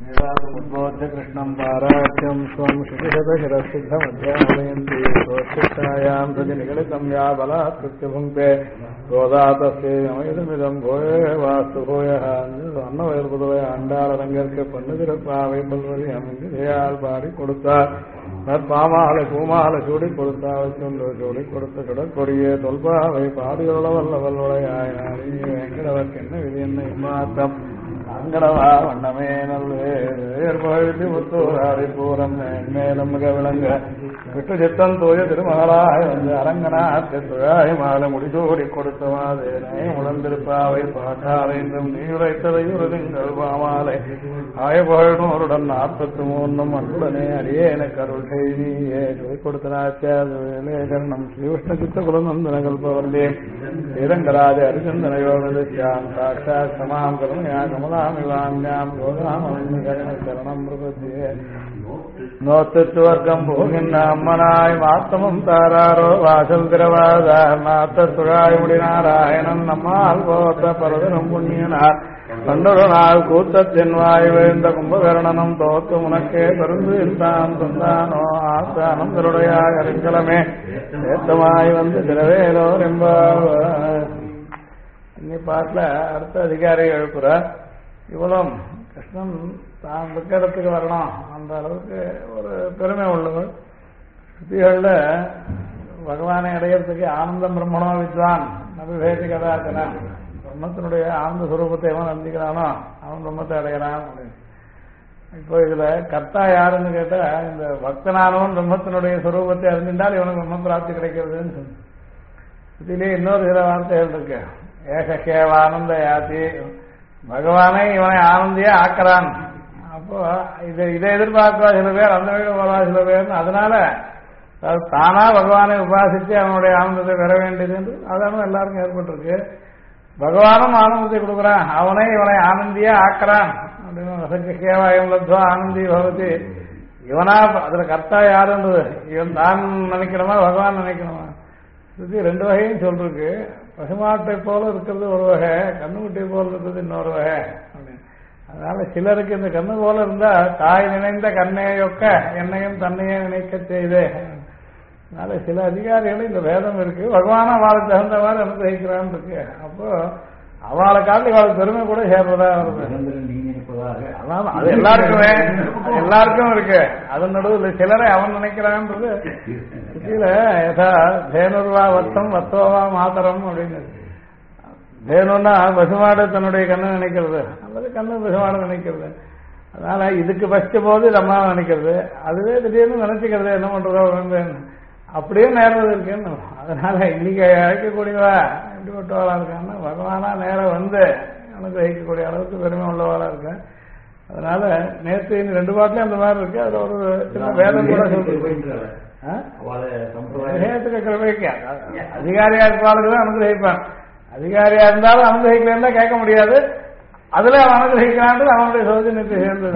उद्बोध्य कृष्णं पाराख्यं स्वं शुचिशतशिरसिद्धमध्यापयन्ति स्वच्छायां प्रति निगलितं या बलात्कृत्य भुङ्क्ते गोदातस्ये यमयदमिदं भूये वास्तु भूयः अन्नवयर्புதவை ஆண்டாளரங்கற்கு பண்ணு திறப்பாவை பல்வழி அமைதியால் பாடி கொடுத்தார் நற்பாமாலை பூமாலை சூடி கொடுத்தாவை சொன்று சூடி கொடுத்த சுடற்கொடியே தொல்பாவை பாடியுள்ள வல்ல வல்லுடையாய் வெங்கடவர்க்கு என்ன விதி என்ன இம்மாத்தம் அங்கடவா வண்ணமே நல்லேற்பழுதி முத்தூராரி பூரம் மேலும் மிக விளங்க விட்டு சித்தம் தூய திருமகளாய் வந்து அரங்கனாற்று துழாய் மாலை முடிசூடி கொடுத்த மாதேனை உணர்ந்திருப்பாவை பாட்டாவைந்தும் நீரைத்ததை ஒரு திங்கள் பாமாலை ஆயபழனோருடன் 43 அன்புடனே அடியேன கருள் செய்தியே கொடுத்தனாச்சாரம் ஸ்ரீ விஷ்ணு சித்த குலநந்தன கல்பவந்தே ஸ்ரீரங்கராஜ அரிச்சந்தன யோகாம் சாட்சா சமாம் கருணையா கமலாமிவாமியாம் யோகாமரணம் பிரபத்தியே நோத்துவர்க்கம் போகின்ற அம்மனாய் மாத்தமும் தாராரோ வாசல் திரவாதார் நாத்த துழாய் முடிநாராயணன் நம்மால் போத்த பரதனும் புண்ணியனார் கண்டொரு நாள் கூத்தத்தின் வாய் விழுந்த கும்பகரணனும் தோத்து உனக்கே பெருந்து இருந்தான் தந்தானோ ஆஸ்தானம் தருடையாய் அறிஞ்சலமே ஏத்தமாய் வந்து திரவேலோ என்பார். இன்னி பாட்டில் அடுத்த அதிகாரி எழுப்புற இவ்வளவு கிருஷ்ணன் தான் இடத்துக்கு வரணும் அந்த அளவுக்கு ஒரு பெருமை உள்ளவர். ஸ்ருதிகளில் பகவானை அடையிறதுக்கு ஆனந்தம் பிரம்மணோ வித்வான் நபிபேதி கதாச்சன பிரம்மத்தினுடைய ஆனந்த சுரூபத்தை எவன் அறிஞ்சிக்கிறானோ அவன் பிரம்மத்தை அடைகிறான் அப்படின்னு. இப்போ இதுல கர்த்தா யாருன்னு கேட்டா இந்த பக்தனானவன் பிரம்மத்தினுடைய சுரூபத்தை அறிஞ்சின்றால் இவனுக்கு பிரம்ம பிராப்தி கிடைக்கிறதுன்னு சொல்லு. இதுலேயே இன்னொரு சில வார்த்தைகள் இருக்கு. ஏகேவானந்த யாத்தி பகவானை இவனை ஆனந்தியா ஆக்கிறான். அப்போ இதை எதிர்பார்க்கிறா சில பேர், அந்த வீடு போறா சில பேர்னு. அதனால தானா பகவானை உபாசித்து அவனுடைய ஆனந்தத்தை பெற வேண்டியது என்று அதான எல்லாருக்கும் ஏற்பட்டிருக்கு. பகவானும் ஆனந்தத்தை கொடுக்குறான், அவனை இவனை ஆனந்தியா ஆக்கிறான் அப்படின்னு. கேவாயம் லப்துவா ஆனந்தி பகவதி இவனா அதுல கர்த்தா யாருன்றது இவன் தான் நினைக்கணுமா பகவான் நினைக்கணுமா? இது ரெண்டு வகையும் சொல்றதுக்கு. பசுமாட்டை போல இருக்கிறது ஒரு வகை, கண்ணுக்குட்டி போல இருக்கிறது இன்னொரு வகை அப்படின்னு. அதனால சிலருக்கு இந்த கண்ணு போல இருந்தா தாய் நினைந்த கண்ணையொக்க என்னையும் தன்னையே நினைக்க செய்து. அதனால சில அதிகாரிகள் இந்த வேதம் இருக்கு, பகவான அவளுக்கு தகுந்த மாதிரி அனுகிரகிக்கிறான்னு இருக்கு. அப்போ அவளை காட்டி அவளுக்கு பெருமை கூட சேர்றதா வருது. அதான் அது எல்லாருக்கும் இருக்கு. அதன் நடுவில் சிலரை அவன் நினைக்கிறான்றது கீழே யதா தேனுர்வா வத்தம் வத்தோவா மாத்தரம் அப்படின்னு. தேனுன்னா பசுமாடு தன்னுடைய கண்ணை நினைக்கிறது, அல்லது கண்ணு பசுமாடு நினைக்கிறது. அதனால இதுக்கு ஃபஸ்ட் போது இது அம்மா நினைக்கிறது, அதுவே திடீர்னு நினைச்சுக்கிறது என்ன பண்றதோ அப்படியே நேரம் இருக்குன்னு. அதனால இன்னைக்கு அழைக்கக்கூடியவா எப்படிப்பட்டவாளா இருக்கான்னா பகவானா நேரம் வந்து அனுகிரகிக்கக்கூடிய அளவுக்கு பெருமை உள்ளவாளா இருக்கேன். அதனால நேற்று இந்த 2 பாட்டிலும் அந்த மாதிரி இருக்கு. அதுல ஒரு சின்ன வேதம் கூட சொல்லிட்டு கிரமைக்க அதிகாரியா இருப்பாளுக்குதான் அனுகிரகிப்பான். அதிகாரியா இருந்தாலும் அனுகிரகிக்கலன்னா கேட்க முடியாது. அதுல அவன் அனுகிரகிக்கிறான் அவனுடைய சோதனைக்கு சேர்ந்தது.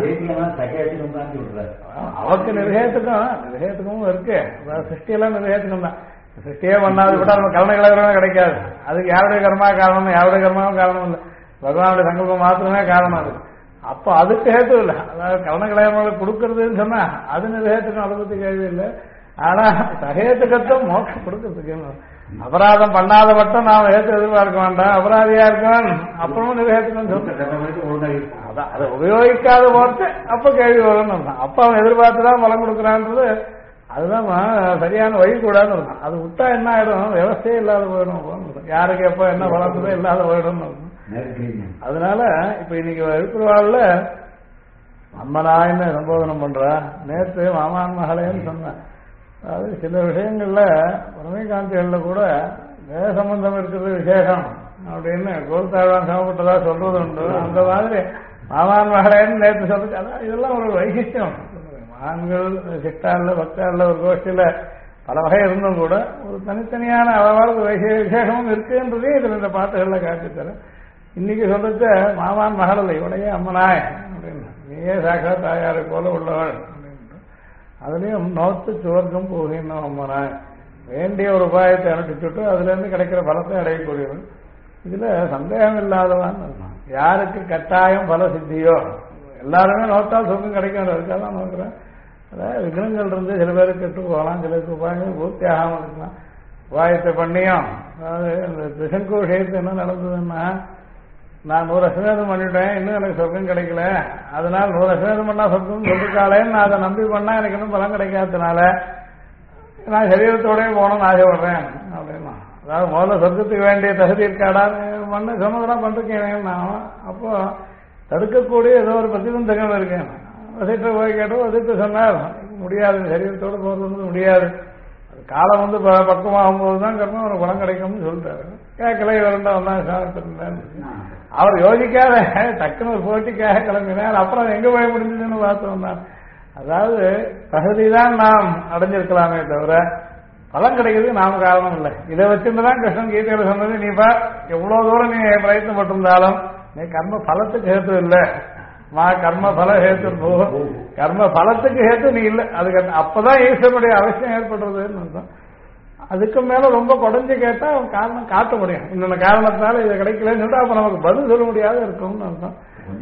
அவருக்கு நிர்ணயத்துக்கும் இருக்கு. சிருஷ்டியெல்லாம் நிர்ணயத்துக்கும் தான். சிருஷ்டியே பண்ணாது விட்டா நம்ம கருணை கலகரமே கிடைக்காது. அதுக்கு யாருடைய கர்மா காரணம், யாருடைய கர்மாவும் காரணம் இல்லை, பகவானுடைய சங்கல்பம் மாத்திரமே காரணம். அது அப்போ அதுக்கு ஹேத்து இல்லை. அதாவது கருணை கலகரமாக கொடுக்கறதுன்னு சொன்னா அது நிர்ணயத்துக்கும் அதை பத்தி கேள்வி இல்லை. ஆனா சகேத்துக்கத்தும் மோட்சம் கொடுக்கறதுக்கு அபராதம் பண்ணாத மட்டும் நாம் ஏற்று எதிர்பார்க்க வேண்டாம். அபராதியா இருக்கான் அப்புறமும் நிர்ணயத்துக்கும் சொல்றேன். அதான் அதை உபயோகிக்காத போட்டு அப்ப கேள்வி வரும். அப்ப அவன் எதிர்பார்த்துதான் பலம் கொடுக்குறான்றது அதுதான் சரியான வழி கூடாதுன்னு இருக்கும். அது விட்டா என்ன ஆயிடும், விவசாயம் இல்லாத போயிடும். யாருக்கு எப்ப என்ன பலன்றதோ இல்லாத போயிடும். அதனால இப்ப இன்னைக்கு எழுப்புவாள்ல அம்மனாயின்னு சம்போதனம் பண்றா. நேற்று மாமான் மகளேன்னு சொன்னேன். அதாவது சில விஷயங்கள்ல பரமகாந்திகள்ல கூட வேத சம்பந்தம் இருக்கிறது விசேஷம் அப்படின்னு கோல்தாழ்வான் சமப்பட்டதா சொல்றது உண்டு. அந்த மாதிரி மாமான் மகளேன்னு நேற்று சொல்றது அதான் இதெல்லாம் ஒரு வைசிஷ்டம். ஆண்கள் சிட்டால பக்தால ஒரு கோஷ்டியில பல வகை இருந்தும் கூட ஒரு தனித்தனியான அளவான விசேஷமும் இருக்குன்றதையும் இதுல இந்த பாட்டுகள்ல காட்டித்தரேன். இன்னைக்கு சொல்றது மாமான் மகள் இல்லை, இவனையே அம்மனாய் அப்படின்னு, நீயே சாக்கா தாயாரை போல உள்ளவள் அப்படின்ட்டு. அதுலயும் நோத்து சுவர்க்கம் போகின்ற அம்மனாய் வேண்டிய ஒரு உபாயத்தை அனுப்பிச்சுட்டு அதுல இருந்து கிடைக்கிற பலத்தை அடையக்கூடியவன். இதுல சந்தேகம் இல்லாதவான் யாருக்கு கட்டாயம் பல சித்தியோ எல்லாருமே நோத்தால் சொர்க்கம் கிடைக்கும், அதுக்காக தான் நோக்கிறேன். அதாவது விக்னங்கள் இருந்து சில பேருக்கு கெட்டு போகலாம், சிலருக்கு உபாயங்கள் பூர்த்தி ஆகாமல் இருக்கலாம். உபாயத்தை பண்ணியும் அதாவது இந்த திசங்கோ விஷயத்து என்ன நடந்ததுன்னா, நான் 100 அஸ்வமேதம் பண்ணிட்டேன், இன்னும் எனக்கு சொர்க்கம் கிடைக்கல, அதனால 100 அஸ்வமேதம் பண்ணா சொர்க்கம் சொல்லிருக்காளேன்னு நான் அதை நம்பி பண்ணா எனக்கு இன்னும் பலம் கிடைக்காததுனால நான் சரீரத்தோடய போகணும்னு ஆசைப்படுறேன் அப்படின்னா. அதாவது முதல்ல சொர்க்கத்துக்கு வேண்டிய தகுதி இருக்காடா பண்ண சொன்னதெல்லாம் பண்ணிருக்கேன் நான். அப்போ தடுக்கக்கூடிய ஏதோ ஒரு பிரதிபந்தகம் இருக்கேன். வசிட்ட போய் கேட்டோம், வசிட்டு சொன்னார் முடியாது, சரீரத்தோடு போகிறது முடியாது, காலம் வந்து பக்குவமாகும் போதுதான் கர்மம் அவனுக்கு பலம் கிடைக்கும்னு சொல்லிட்டாரு. கேட்கல, இரண்டாம் தான் சாப்பிட்டுருந்தேன். அவர் யோசிக்காத டக்குன்னு ஒரு போட்டிக்காக கிளம்பினார். அப்புறம் எங்க போய் முடிஞ்சதுன்னு பார்த்தோம் தான். அதாவது தகுதிதான் நாம் அடைஞ்சிருக்கலாமே தவிர பலம் கிடைக்கிறதுக்கு நாம காரணம் இல்லை. இதை வச்சிருந்துதான் கிருஷ்ணன் கீதையில சொன்னது, நீ பா எவ்வளவு தூரம் நீ பிரயத்தனப்பட்டிருந்தாலும் நீ கர்ம பலத்துக்கு ஹேத்து இல்லை, மா கர்ம பல ஹேத்து போகும், கர்ம பலத்துக்கு ஹேத்து நீ இல்லை. அதுக்கு அப்பதான் ஈஸ்வரனுடைய அவசியம் ஏற்படுறதுன்னு அர்த்தம். அதுக்கு மேல ரொம்ப குறைஞ்சு கேட்டா அவன் காரணம் காட்ட முடியும், இந்த காரணத்தினால இது கிடைக்கலன்னு சொல்லிட்டு அப்ப நமக்கு பதில் சொல்ல முடியாத இருக்கும்னு அர்த்தம்.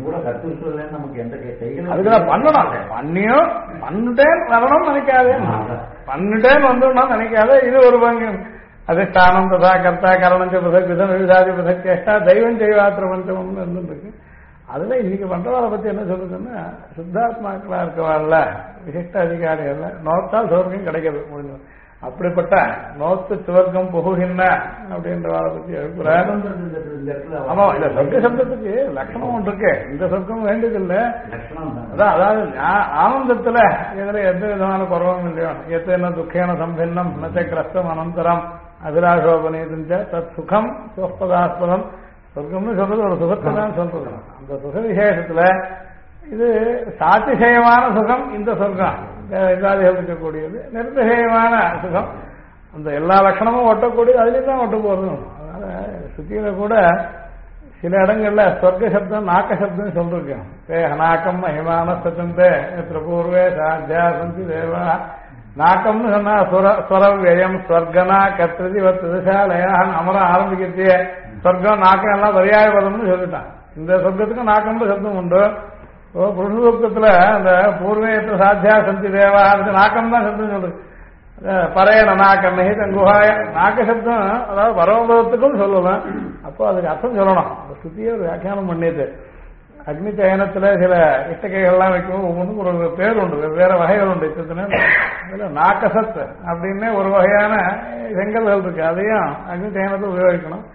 அதுக்குதான் பண்ணணும், பண்ணியும் பண்ணிட்டேன் வரணும்னு நினைக்காதே, பண்ணிட்டேன்னு வந்துடணும் நினைக்காத. இது ஒரு பங்கு அதிஷ்டானம் ததா கர்த்தா கரணஞ்ச பிரசக் விதம் விசாதி பிரசக் சேஷ்டா தெய்வம் செய்வாத்திர பஞ்சம்னு இருந்துருக்கு. அதுல இன்னைக்கு பண்றவாளை பத்தி என்ன சொல்லுதுன்னா, சுத்தாத்மாக்களா இருக்கவாள்ல விசிஷ்ட அதிகாரிகள் நோத்தால் சொர்க்கம் கிடைக்கிறது முடிஞ்சு. அப்படிப்பட்ட நோத்து சுவர்க்கம் புகுகின்ற அப்படின்றவாளை பத்தி எழுப்புறாரு. ஆமா, இல்ல சொர்க்க சப்தத்துக்கு லட்சணம் ஒன்று இருக்கு, இந்த சொர்க்கம் வேண்டியதில்லை. அதாவது ஆனந்தத்துல இதுல எந்த விதமான குறவும் இல்லையோ, எத்தனை துக்கேன சம்பின்னம் நச்ச கிரஸ்தம் அனந்தரம் அபிலாஷோபனீதிஞ்ச தத் சுகம் சுவஸ்பதாஸ்பதம். சொர்க்கம்னு சொல்றது ஒரு சுகத்தை தான் சொல்றது. அந்த சுக விசேஷத்துல இது சாத்திசயமான சுகம், இந்த சொர்க்கம் இதாதிகள் இருக்கக்கூடியது நிர்திசயமான சுகம். அந்த எல்லா லட்சணமும் ஒட்டக்கூடியது, அதுலேயும் தான் ஒட்ட போறது. அதனால சுத்தியில கூட சில இடங்கள்ல சொர்க்க சப்தம் நாக்க சப்தம் சொல்லிருக்கேன். நாக்கம் மகிமான சத்தந்தே பூர்வே சாத்தியா சந்தி தேவா. நாக்கம்னு சொன்னா ஸ்வரவியம் ஸ்வர்கனா கத்திரதி வத்திசாலயான் அமரம் ஆரம்பிக்கிறதே சொர்க்கம் நாக்கம் எல்லாம் பரியாய பதம்னு சொல்லிட்டான். இந்த சொர்க்கத்துக்கு நாக்கம்னு சப்தம் உண்டு. புருஷசூக்தத்துல அந்த பூர்வேற்ற சாத்தியா சந்தி தேவா நாக்கம் தான் சப்தம் சொல்றது. பரையன நாக்கம் தங்குஹாய நாக்க சப்தம் அதாவது பரமபதத்துக்கும் சொல்லலாம். அப்போ அதுக்கு அர்த்தம் சொல்லணும். அந்த ஸ்துதியை ஒரு வியாக்கியானம் பண்ணிட்டு அக்னி சயனத்துல சில இஷ்டகைகள்லாம் வைக்கும், ஒவ்வொன்றும் ஒரு பேர் உண்டு, வெவ்வேறு வகைகள் உண்டு. இதுல நாக்கசத் அப்படின்னு ஒரு வகையான செங்கல்கள் இருக்கு, அதையும் அக்னி சயனத்தை உபயோகிக்கணும்.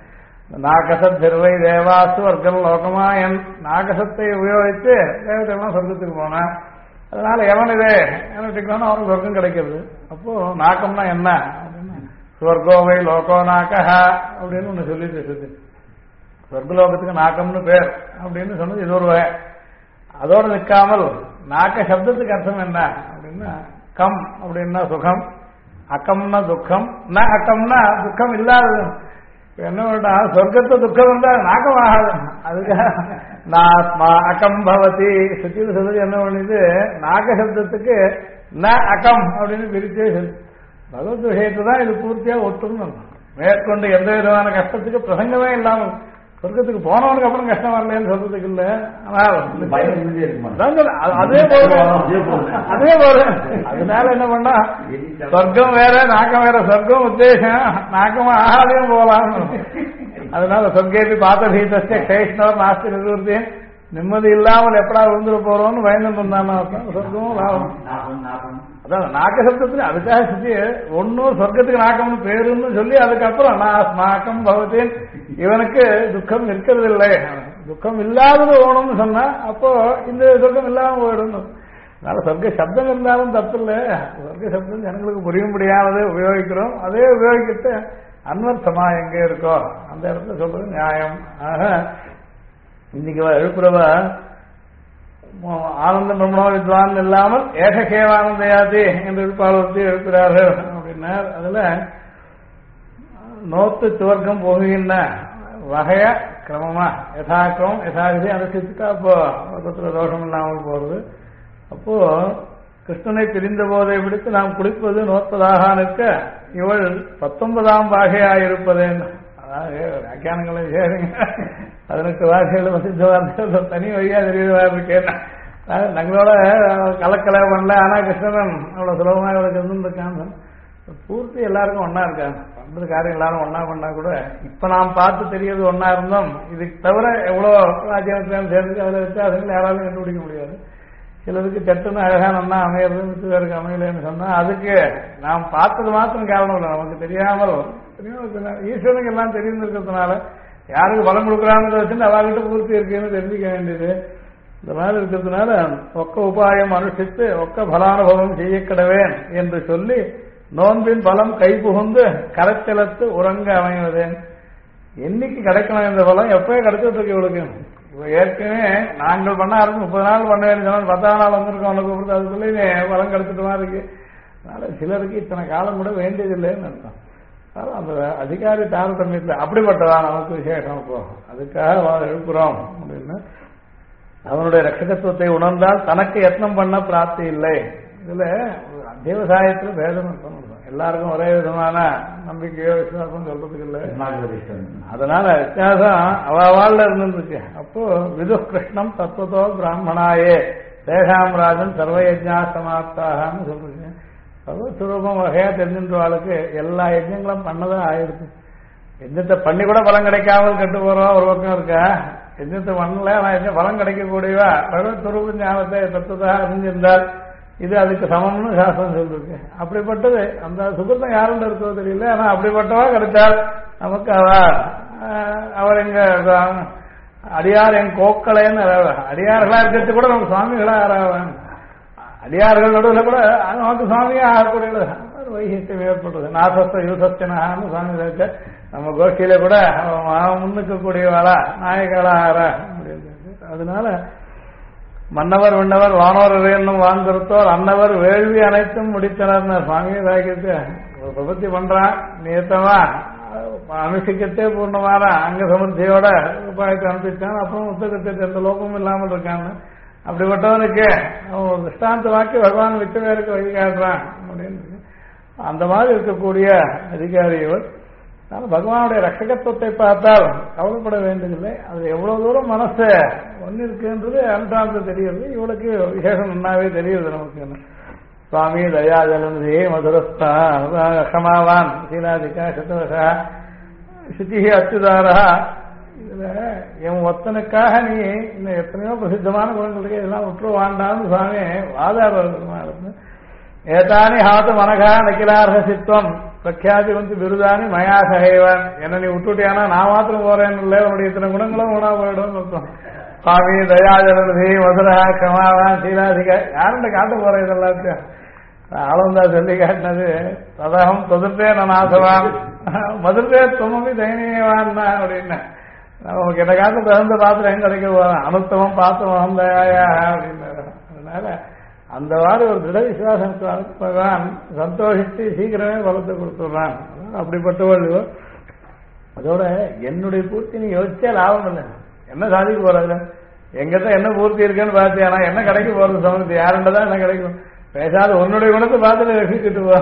நாகசத் திருவை தேவாசு வர்க்கம் லோகமாயன் நாகசத்தை உபயோகித்து தேவதைலாம் சொர்க்கத்துக்கு போனான். அதனால எவன் இதே என்ன அவனுக்கு சொர்க்கம் கிடைக்கிறது. அப்போ நாக்கம்னா என்ன அப்படின்னா ஸ்வர்கோவை லோகோ நாக்கஹா அப்படின்னு ஒண்ணு சொல்லிட்டு சொர்க்கலோகத்துக்கு நாக்கம்னு பேர் அப்படின்னு சொன்னது இது ஒரு வகை. அதோடு நிற்காமல் நாக்க சப்தத்துக்கு அர்த்தம் என்ன அப்படின்னா கம் அப்படின்னா சுகம், அக்கம்னா துக்கம், ந அக்கம்னா துக்கம் இல்லாதது. என்ன பண்ணா சொர்க்கத்தை துக்கம் இருந்தா நாக்கம் ஆகாது. அதுக்காக நாத்மா அகம் பவதி சுத்தியில் சொல்றது என்ன பண்ணிது நாக சப்தத்துக்கு ந அகம் அப்படின்னு பிரிச்சே சொல்லு. பகவத் விஷயத்தை தான் இது பூர்த்தியா ஒட்டுன்னு மேற்கொண்டு எந்த விதமான கஷ்டத்துக்கு பிரசங்கமே இல்லாமல் சொர்க்கத்துக்கு போனவனுக்கு அப்புறம் கஷ்டம் வரலன்னு சொல்றதுக்கு இல்ல. அதே போல அதனால என்ன பண்ணா சொர்க்கம் வேற நாக்கம் வேற. சொர்க்கம் உத்தேசம் நாக்கமா ஆகாதையும் போகலாம். அதனால சொர்க்கேபி பார்த்த பீதஸ்ய கைஷ்ணவர் நாஸ்தி நிறுத்தி நிம்மதி இல்லாமல் எப்படா விழுந்துட போறோம்னு பயந்து இருந்தான். சொர்க்கமும் லாபம். அதான் நாக்க சப்தத்துக்கு அதுக்காக சுத்தி ஒன்னும் சொர்க்கத்துக்கு நாக்கம்னு பேருன்னு சொல்லி அதுக்கப்புறம் நாக்கம் பகவத்தேன் இவனுக்கு துக்கம் இருக்கிறது இல்லை, துக்கம் இல்லாதது ஓணும்னு சொன்னா அப்போ இந்த சொர்க்கம் இல்லாம போயிடும். அதனால சொர்க்க சப்தம் இருந்தாலும் தப்பு இல்லை. சொர்க்க சப்தம் ஜனங்களுக்கு புரியும்படியானது உபயோகிக்கிறோம். அதே உபயோகிக்கிட்டு அன்வர்த்தமா எங்க இருக்கோ அந்த இடத்துல சொல்றது நியாயம். ஆக இன்னைக்கு எழுப்புறவ ஆனந்த பிரம்மணோ வித்வான் இல்லாமல் ஏககேவானந்தையாதி என்று எழுப்பாளர்த்தி எழுப்புகிறார்கள் அப்படின்னார். அதுல நோத்து துவர்க்கம் போகின்ற வகைய கிரமமா யதாக்கிரமம் யதாகிதி அனுஷ்டிச்சுட்டா அப்போ தோஷம் இல்லாமல் போறது. அப்போ கிருஷ்ணனை பிரிந்த போதை பிடித்து நாம் குளிப்பது நோற்பதாக நிற்க இவள் 19ஆம் பாகையாயிருப்பதேன்னு. அதாவது வியாக்கியானங்களை சேருங்க 18 வார்த்தைகள் வசித்த வார்த்தைகள் தனி வழியா தெரியுதா இருக்கேன். தங்களோட கலக்கலை பண்ணல. ஆனா கிருஷ்ணன் அவ்வளவு சுலபமாக இவளுக்கு இருந்துருக்காங்க. பூர்த்தி எல்லாருக்கும் ஒன்னா இருக்காங்க. பண்றது காரியம் எல்லாரும் ஒன்னா பண்ணா கூட இப்ப நாம் பார்த்து தெரியறது ஒன்னா இருந்தோம். இதுக்கு தவிர எவ்வளவு ராஜ்யத்திலும் சேர்ந்து அதுல வித்தியாசங்கள் யாராலும் கண்டுபிடிக்க முடியாது. சிலருக்கு சட்டுன்னு அழகா நல்லா அமையிறது, மிச்ச பேருக்கு அமையலன்னு சொன்னா அதுக்கு நாம் பார்த்தது மாத்திரம் காரணம் இல்லை. நமக்கு தெரியாமல் ஈஸ்வரனுக்கு எல்லாம் தெரிந்திருக்கிறதுனால யாருக்கு பலம் கொடுக்குறான்னு வச்சுட்டு அவர்கிட்ட பூர்த்தி இருக்குன்னு தெரிஞ்சுக்க வேண்டியது. இந்த மாதிரி இருக்கிறதுனால ஒக்க உபாயம் அனுஷ்டித்து ஒக்க பலானுபவம் செய்யக்கிடவேன் என்று சொல்லி நோன்பின் பலம் கை புகுந்து கரைச்சலத்து உறங்க அமைவது. என்னைக்கு கிடைக்கணும் இந்த பலம்? எப்பவே கிடைச்சிட்டு இருக்கு இவளுக்கு. ஏற்கனவே நாங்கள் பண்ண ஆரம்பிச்சு 30 நாள் பண்ண வேண்டிய 10ஆம் நாள் வந்திருக்கோம். அவனுக்கு கொடுத்து அதுக்குள்ளே பலம் கிடைச்சிட்டு மாதிரி இருக்கு. அதனால சிலருக்கு இத்தனை காலம் கூட வேண்டியதில்லைன்னு அர்த்தம். அந்த அதிகாரி தாரதமியத்தில் அப்படிப்பட்டதான் நமக்கு விசேஷம். இப்போ அதுக்காக எழுப்புறோம் அப்படின்னு அவனுடைய ரட்சகத்துவத்தை உணர்ந்தால் தனக்கு யத்னம் பண்ண பிராப்தி இல்லை. இதுல தேவசாயத்துல பேதம் எல்லாருக்கும் ஒரே விதமான நம்பிக்கையோ விசுவாசம் சொல்றதுக்கு இல்லை. அதனால வித்தியாசம் அவாழ்ல இருந்துருக்கு. அப்போ விது கிருஷ்ணம் தத்துவத்தோ பிராமணாயே தேகாம் ராஜன் சர்வயஜா சமாப்தாகனு சொல்றீங்க. சர்வஸ்வரூபம் வகையா தெரிஞ்சின்றவாளுக்கு எல்லா யஜ்யங்களும் பண்ணதான் ஆயிடுச்சு. யஜ்யத்தை பண்ணி கூட பலம் கிடைக்காமல் கெட்டு போறோம் ஒரு பக்கம் இருக்கா. யஜ்யத்தை பண்ணல ஆனா யஜ்யம் பலம் கிடைக்கக்கூடியவா பகவத் சுரூப ஞானத்தை தத்துவதாக அறிஞ்சிருந்தால் இது அதுக்கு சமம்னு சாஸ்திரம் சொல்லிருக்கு. அப்படிப்பட்டது அந்த சுகத்தம் யாரும் இருக்கோ தெரியல. ஆனா அப்படிப்பட்டவா கிடைச்சால் நமக்கு அவர் எங்க அடியார் என் கோக்கலைன்னு அடியார்களா இருக்கிறது கூட நமக்கு சுவாமிகளா ஆறாவாங்க. அடியார்கள் நடுவில் கூட நமக்கு சுவாமியா ஆகக்கூடியது வைகியம் ஏற்படுறது. நாசஸ்த யூசஸ்தனான்னு சுவாமி இருக்க நம்ம கோஷ்டியில கூட முன்னுக்கக்கூடியவாளா நாயகளா ஆறா அப்படின்னு. அதனால மன்னவர் விண்ணவர் வானோர் என்னும் வாங்குறத்தோர் அன்னவர் வேள்வி அனைத்தும் முடித்தனர் சுவாமியை தாக்கிட்டு ஒரு பிரபத்தி பண்றான். நியத்தமா அனுஷ்டிக்கத்தே பூர்ணமான அங்க சமர்த்தியோட உபாயத்தை அனுப்பிச்சான். அப்புறம் புத்தகத்தை எந்த லோகமும் இல்லாமல் இருக்கான்னு அப்படிப்பட்டவனுக்கு அவன் ஒரு திருஷ்டாந்த வாக்கி பகவான் விட்டு பேருக்கு வழிகாட்டுறான் அப்படின்னு. அந்த மாதிரி இருக்கக்கூடிய அதிகாரிகள் பகவானுடைய ரட்சகத்துவத்தை பார்த்தால் கவலைப்பட வேண்டியதில்லை. அது எவ்வளவு தூரம் மனசு ஒன்னு இருக்குன்றது அனுஷ்டானத்தை தெரியுது. இவளுக்கு விசேஷம் நன்னாவே தெரியுது நமக்கு. சுவாமி தயாஜலந்தி மதுரஸ்தாமாவான் சீலாதிகா சதவசா சுச்சி அச்சுதாரா. இதுல என் ஒத்தனுக்காக நீ இன்னும் எத்தனையோ பிரசித்தமான குணங்கள் இருக்கு, இதெல்லாம் விட்டுரு வாண்டான்னு சுவாமி வாதாடுறது. ஏதானி ஹாத்து மனகா நக்கிலார்ஹசித்வம் பிரக்யாதி வந்து விருதானி மயா சகைவன். என்ன நீ விட்டுட்டியானா நான் மாத்திரம் போறேன்னு இல்லை, உன்னுடைய இத்தனை குணங்களும் உணா போயிடும் அர்த்தம். சுவாமி தயாஜலதி மதுரா கமாவான் சீலாதிகா யாருண்ட காட்ட போற இதெல்லாத்தையும் ஆளந்தா சொல்லி காட்டினது. ததகம் தொதிர்த்தே நான் ஆசவான் மதுரே துமமி தைனியவான் அப்படின்னா நமக்கு என்ன காட்டு தகுந்த பாத்திரம் எங்க கிடைக்க போறேன். அனுத்தமம் பார்த்தவம் தயாயா அப்படின்னாரு. அதனால அந்த மாதிரி ஒரு திட விசுவாசம் பகவான் சந்தோஷித்து சீக்கிரமே பலத்தை கொடுத்துடுறான். அப்படிப்பட்டவள் அதோட என்னுடைய பூர்த்தி நீ யோசிச்சா லாபம் இல்லை. என்ன சாதிக்க போறது? எங்கிட்ட என்ன பூர்த்தி இருக்குன்னு பார்த்தியானா என்ன கிடைக்க போறது? சமூகத்து யாருன்றதான் என்ன கிடைக்கும்? பேசாத உன்னுடைய குணத்தை பார்த்துட்டு ரசிச்சுட்டு போ.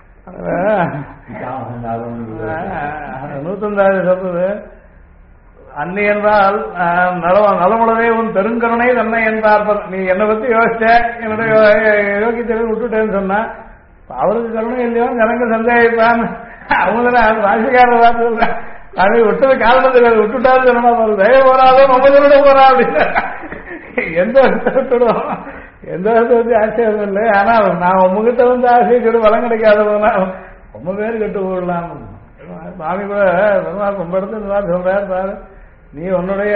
150 சொல்றது அன்னி என்றால் நலமுடவே உன் பெருங்கருணை தன்னை என்பார். நீ என்னை பத்தி யோசிச்ச என்னுடைய யோகியத்தை விட்டுட்டேன்னு சொன்னா அவருக்கு கருணை இல்லையோ ஜனங்கள் சந்தேகிப்பான். அவங்க ராசிக்காரர் பார்த்து அதை விட்டது காரணத்துக்கு அதை விட்டுட்டாரு சொன்னா தயவு போறாதோ மொபைலோட போறா அப்படின்னு எந்த விட்டுடும் எந்த வந்து ஆட்சேபம் இல்லை. ஆனா நான் உங்ககிட்ட வந்து ஆசைக்கு பலம் கிடைக்காத போனா ரொம்ப பேர் கெட்டு போடலாம். சுவாமி கூட ரொம்ப இடத்துல இந்த மாதிரி சொல்றாரு பாரு, நீ உன்னுடைய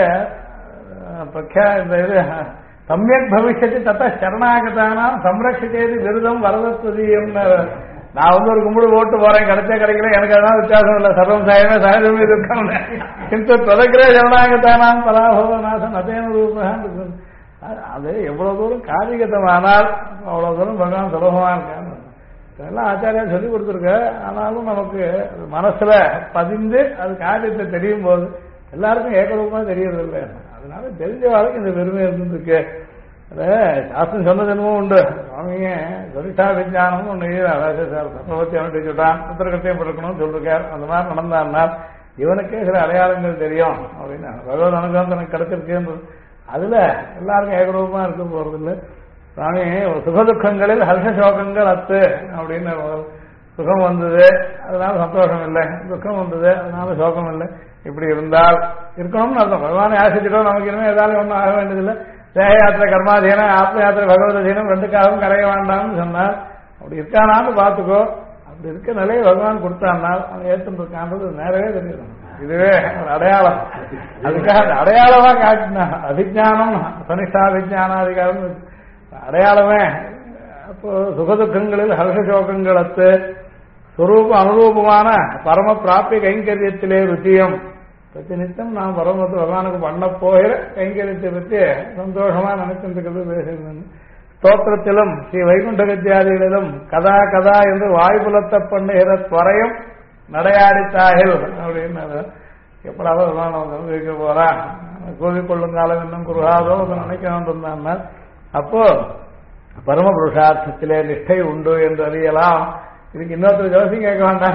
இது சமயக் பவிஷ்யத்தை தத்த சரணாகத்தானா சம்ரட்சித்தேது விருதம் வரதத்வதீயம். நான் வந்து ஒரு கும்பிடு ஓட்டு போறேன், கிடைச்சா கிடைக்கல எனக்கு அதனால வித்தியாசம் இல்லை. சர்வம் சாயமே சாயமே இருக்காங்க. கிந்த தொலைக்கிறே சரணாகத்தானாம் பராபவநாசன் அதேன ரூபான்னு. அது எவ்வளவு தூரம் காரிகத்தமானால் அவ்வளவு தூரம் பகவான் சுலபமா இருக்காங்க. இதெல்லாம் ஆச்சாரியா சொல்லி கொடுத்துருக்க. ஆனாலும் நமக்கு மனசுல பதிந்து அது காரியத்தை தெரியும் போது எல்லாருக்கும் ஏகரூபமா தெரியறது இல்லை. அதனால தெரிஞ்ச வாழ்க்கை இந்த பெருமை இருந்துருக்கு. சாஸ்திரம் சொன்னது என்னமோ உண்டு. சுவாமிய சொரிஷா விஞ்ஞானம் ஒண்ணு சர்வத்தி அனுப்பிச்சுட்டான் உத்தரகத்தையும் பிறக்கணும்னு சொல்லிருக்காரு. அந்த மாதிரி நடந்தான்னா இவனுக்கே சில அடையாளங்கள் தெரியும் அப்படின்னா பகவத் அனுகிரகம் தனக்கு கிடைச்சிருக்குன்றது. அதுல எல்லாருக்கும் ஏகரூபமா இருக்க போறது இல்லை. சுவாமி சுகதுக்கங்களில் ஹர்ஷசோகங்கள் அத்து அப்படின்னு, சுகம் வந்தது அதனால சந்தோஷம் இல்லை, துக்கம் வந்தது அதனால சோகம் இல்லை, இப்படி இருந்தால் இருக்கணும்னு அர்த்தம். பகவானை ஆசிச்சிட்டோம், நமக்கு இனிமே ஏதாவது ஒன்றும் ஆக வேண்டியதில்லை. தேக யாத்திரை கர்மாதீனம், ஆத்ம யாத்திரை பகவதீனம் ரெண்டுக்காகவும் கரைய வேண்டாம்னு சொன்னார். அப்படி இருக்கானான்னு பார்த்துக்கோ. அப்படி இருக்க நிலையை பகவான் கொடுத்தானால் அவன் ஏற்றுட்டு இருக்கான்றது நேரவே தெரியும். இதுவே ஒரு அடையாளம். அதுக்காக அடையாளமா காட்டினா அபிஜானம் சனிஷ்டா விஜயானாதிகாரம் அடையாளமே. அப்போ சுகதுக்கங்களில் ஹர்ஷசோகங்களத்து சுரூப அனுரூபமான பரம பிராப்தி கைங்கரியத்திலே ருச்சியம். பிரதிநித்தம் நாம் பரமத்து பகவானுக்கு பண்ண போகிற கைங்கரியத்தை பற்றி சந்தோஷமா நினைச்சிருக்கிறது பேசுகிறது. ஸ்தோத்திரத்திலும் ஸ்ரீ வைகுண்ட கத்தியாதிகளிலும் கதா கதா என்று வாய்ப்புலத்தை பண்ணுகிற துறையும் நடையாடித்தாகில் அப்படின்னு எப்படாவது இருக்க போறான் கூவிக்கொள்ளும் காலம் இன்னும் குருகாதோ நினைக்க வேண்டியிருந்தான். அப்போ பரம புருஷார்த்தத்திலே நிஷ்டை உண்டு என்று அறியலாம். இதுக்கு இன்னொருத்தர் ஜோசியம் கேட்க வேண்டாம்.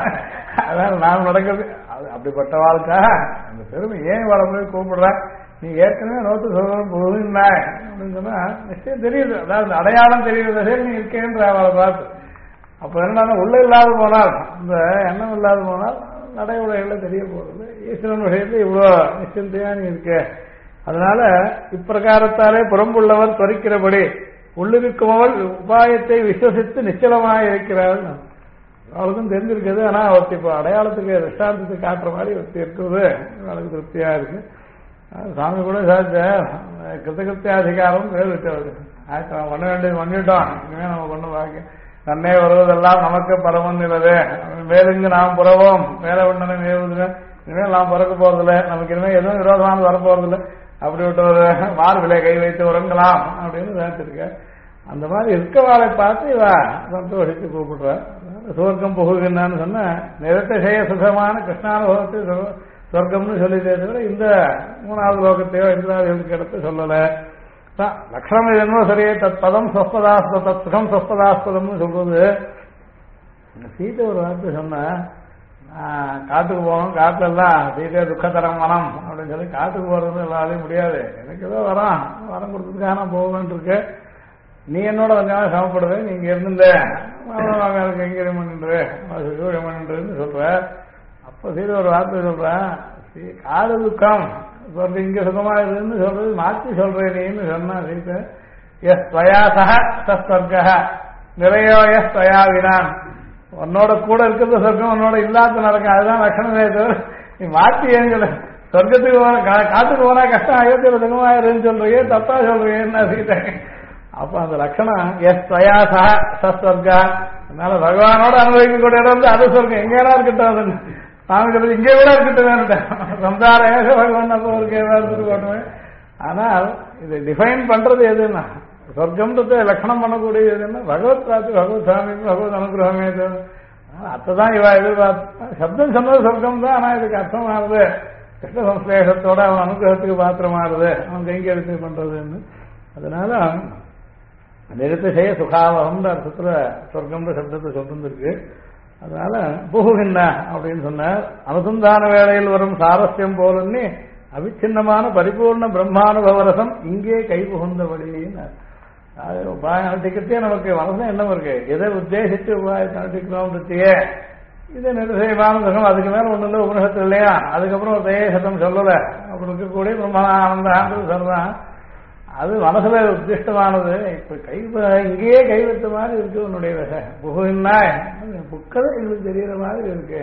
அதான் நாம் நடக்கிறது அப்படிப்பட்ட வாழ்க்கை. அந்த பெருமை ஏன் வர போய் கூப்பிடுறேன், நீ ஏற்கனவே நோட்டு சொல்றேன் போதுன்னா அப்படின்னு சொன்னா நிச்சயம் தெரியுது. அதாவது அடையாளம் தெரியுது, சரி நீ இருக்கேன்ற அவளை பார்த்து. அப்ப என்ன உள்ள இல்லாத போனால், இந்த எண்ணம் இல்லாத போனால் நடை உடைகள்ல தெரிய போறது. ஈஸ்வரன் விஷயத்துல இவ்வளவு நிச்சயத்தையா நீ இருக்க. அதனால இப்பிரகாரத்தாலே புறம்புள்ளவர் தொரிக்கிறபடி உள்ளிருக்குமவள் உபாயத்தை விசுவசித்து நிச்சலமாக இருக்கிறாள். அவளுக்கும் தெரிஞ்சிருக்குது. ஆனா ஒருத்தி இப்போ அடையாளத்துக்கு திஷ்டாந்தத்துக்கு காட்டுற மாதிரி ஒருத்தி இருக்கிறது அவளுக்கு திருப்தியா இருக்கு. சாமி கூட சாதிச்ச கிருத்தகிருத்தியாதிகாரம் பேர் வச்சவருக்கு பண்ண வேண்டியது பண்ணிட்டோம். இனிமே நம்ம பண்ண பாக்க தன்னே வருவதெல்லாம் நமக்கு பரமன் இல்லது, மேலுங்கு நாம் புறவோம் மேல உடனே மேவுதுங்க. இனிமேல் நாம் பிறக்க போறதில்லை, நமக்கு இனிமேல் எதுவும் விரோதமான வரப்போறதில்லை. அப்படி விட்டு ஒரு மார்பிலை கை வைத்து உறங்கலாம் அப்படின்னு நினைச்சிருக்க. அந்த மாதிரி இருக்கவாளை பார்த்து இவ சந்தோஷித்து கூப்பிடுற. சுவர்க்கம் புகுகின்றான்னு சொன்ன நிறத்தை சுகமான கிருஷ்ணானுபவத்தை சொர்க்கம்னு சொல்லிட்டே தவிர இந்த மூணாவது லோகத்தையோ இந்திராதிகளுக்கு எடுத்து சொல்லல. லட்சணம் என்னமோ சரியே தத் பதம் சொஸ்பதாஸ்பதம் தத் சுகம் சொஸ்பதாஸ்பதம்னு சொல்றது. சீதை ஒரு வார்த்தை சொன்ன, காட்டுக்கு போகணும், காட்டுல எல்லாம் சீதை துக்கத்தரம் மனம் அப்படின்னு சொல்லி காட்டுக்கு போறது எல்லாரையும் முடியாது. எனக்கு ஏதோ வரம் கொடுத்ததுக்காக நான் போவேன் இருக்கு. நீ என்னோட கொஞ்சம் சமப்படுவேன், நீங்க இருந்த கைங்கரியம் பண்ணிட்டு சொல்ற. அப்ப சீதை ஒரு வார்த்தை சொல்றேன், காடு துக்கம் சொல்ற இங்க சுகமா இருக்குன்னு சொல்றது மாற்றி சொல்றேன் நீன்னு சொன்னா சீதை. எஸ் ஸ்வயா சக சஸ்வர்க நிறையோ எஸ் ஸ்வயா வினான். உன்னோட கூட இருக்கிறது சொர்க்கம், உன்னோட இல்லாத நடக்கும். அதுதான் லட்சணமே தவிர நீ மாற்றி ஏன் சொல்ல. சொர்க்கத்துக்கு போன காட்டுக்கு போனா கஷ்டம், அயோத்தியில சுகமாயிருன்னு சொல்றீங்க, தப்பா சொல்றீங்கன்னா சீதை. அப்ப அந்த லட்சணம் எஸ் ஸ்வயா சக சஸ்வர்கா. அதனால பகவானோட அனுபவிக்கக்கூடிய இடம் வந்து அது சொர்க்கம் எங்கேனா இருக்கட்டும். சாமி சொல்றது இங்கே கூட இருக்கட்டும், சம்சார ஏக பகவான் அப்போ ஒரு கேட்டு போட்டுவேன். ஆனால் இது டிஃபைன் பண்றது எதுன்னா சொர்க்கம்ன்றது லட்சணம் பண்ணக்கூடிய எதுன்னா பகவத் பிராப்தி, பகவத் சாமி, பகவத் அனுகிரகமே. அத்தைதான் இவ எதிர்பார்த்து சப்தம் சொன்னது சொர்க்கம் தான். ஆனா இதுக்கு அர்த்தமானது கிருஷ்ண சம்ஸ்லேஷத்தோட அவன் அனுகிரகத்துக்கு பாத்திரமாறுது, அவன் கைங்கரித்து பண்றதுன்னு. அதனால நிறுத்த செய்ய சுகாவகம்ன்ற அர்த்தத்துல சொர்க்கம்ன்ற சப்தத்தை சொல்லிருக்கு. அதனால புகுகின்ற அப்படின்னு சொன்னார். அனுசந்தான வேளையில் வரும் சாரஸ்யம் போலன்னு அவிச்சின்னமான பரிபூர்ண பிரம்மானுபவரசம் இங்கே கை புகுந்தபடின்னு உபாயம் அனுஷ்டிக்கத்தே நமக்கு மனசுல எண்ணம் இருக்கு. எதை உத்தேசித்து உபாயத்தை அனுஷ்டிக்கணும்ன்றதையே இது நிர்சயமான சுகம். அதுக்கு மேல ஒண்ணு இல்லை உபனிஷத்து இல்லையா. அதுக்கப்புறம் ஒரு தயசத்தம் சொல்லல. அப்படி இருக்கக்கூடிய பிரம்மானந்தான்றது சொல்றான். அது மனசுல உத்திஷ்டமானது. இப்ப இங்கேயே கைவிட்ட மாதிரி இருக்கு உன்னுடைய வகை. புகுன்னா புக்கதை எங்களுக்கு தெரியற மாதிரி இருக்கு.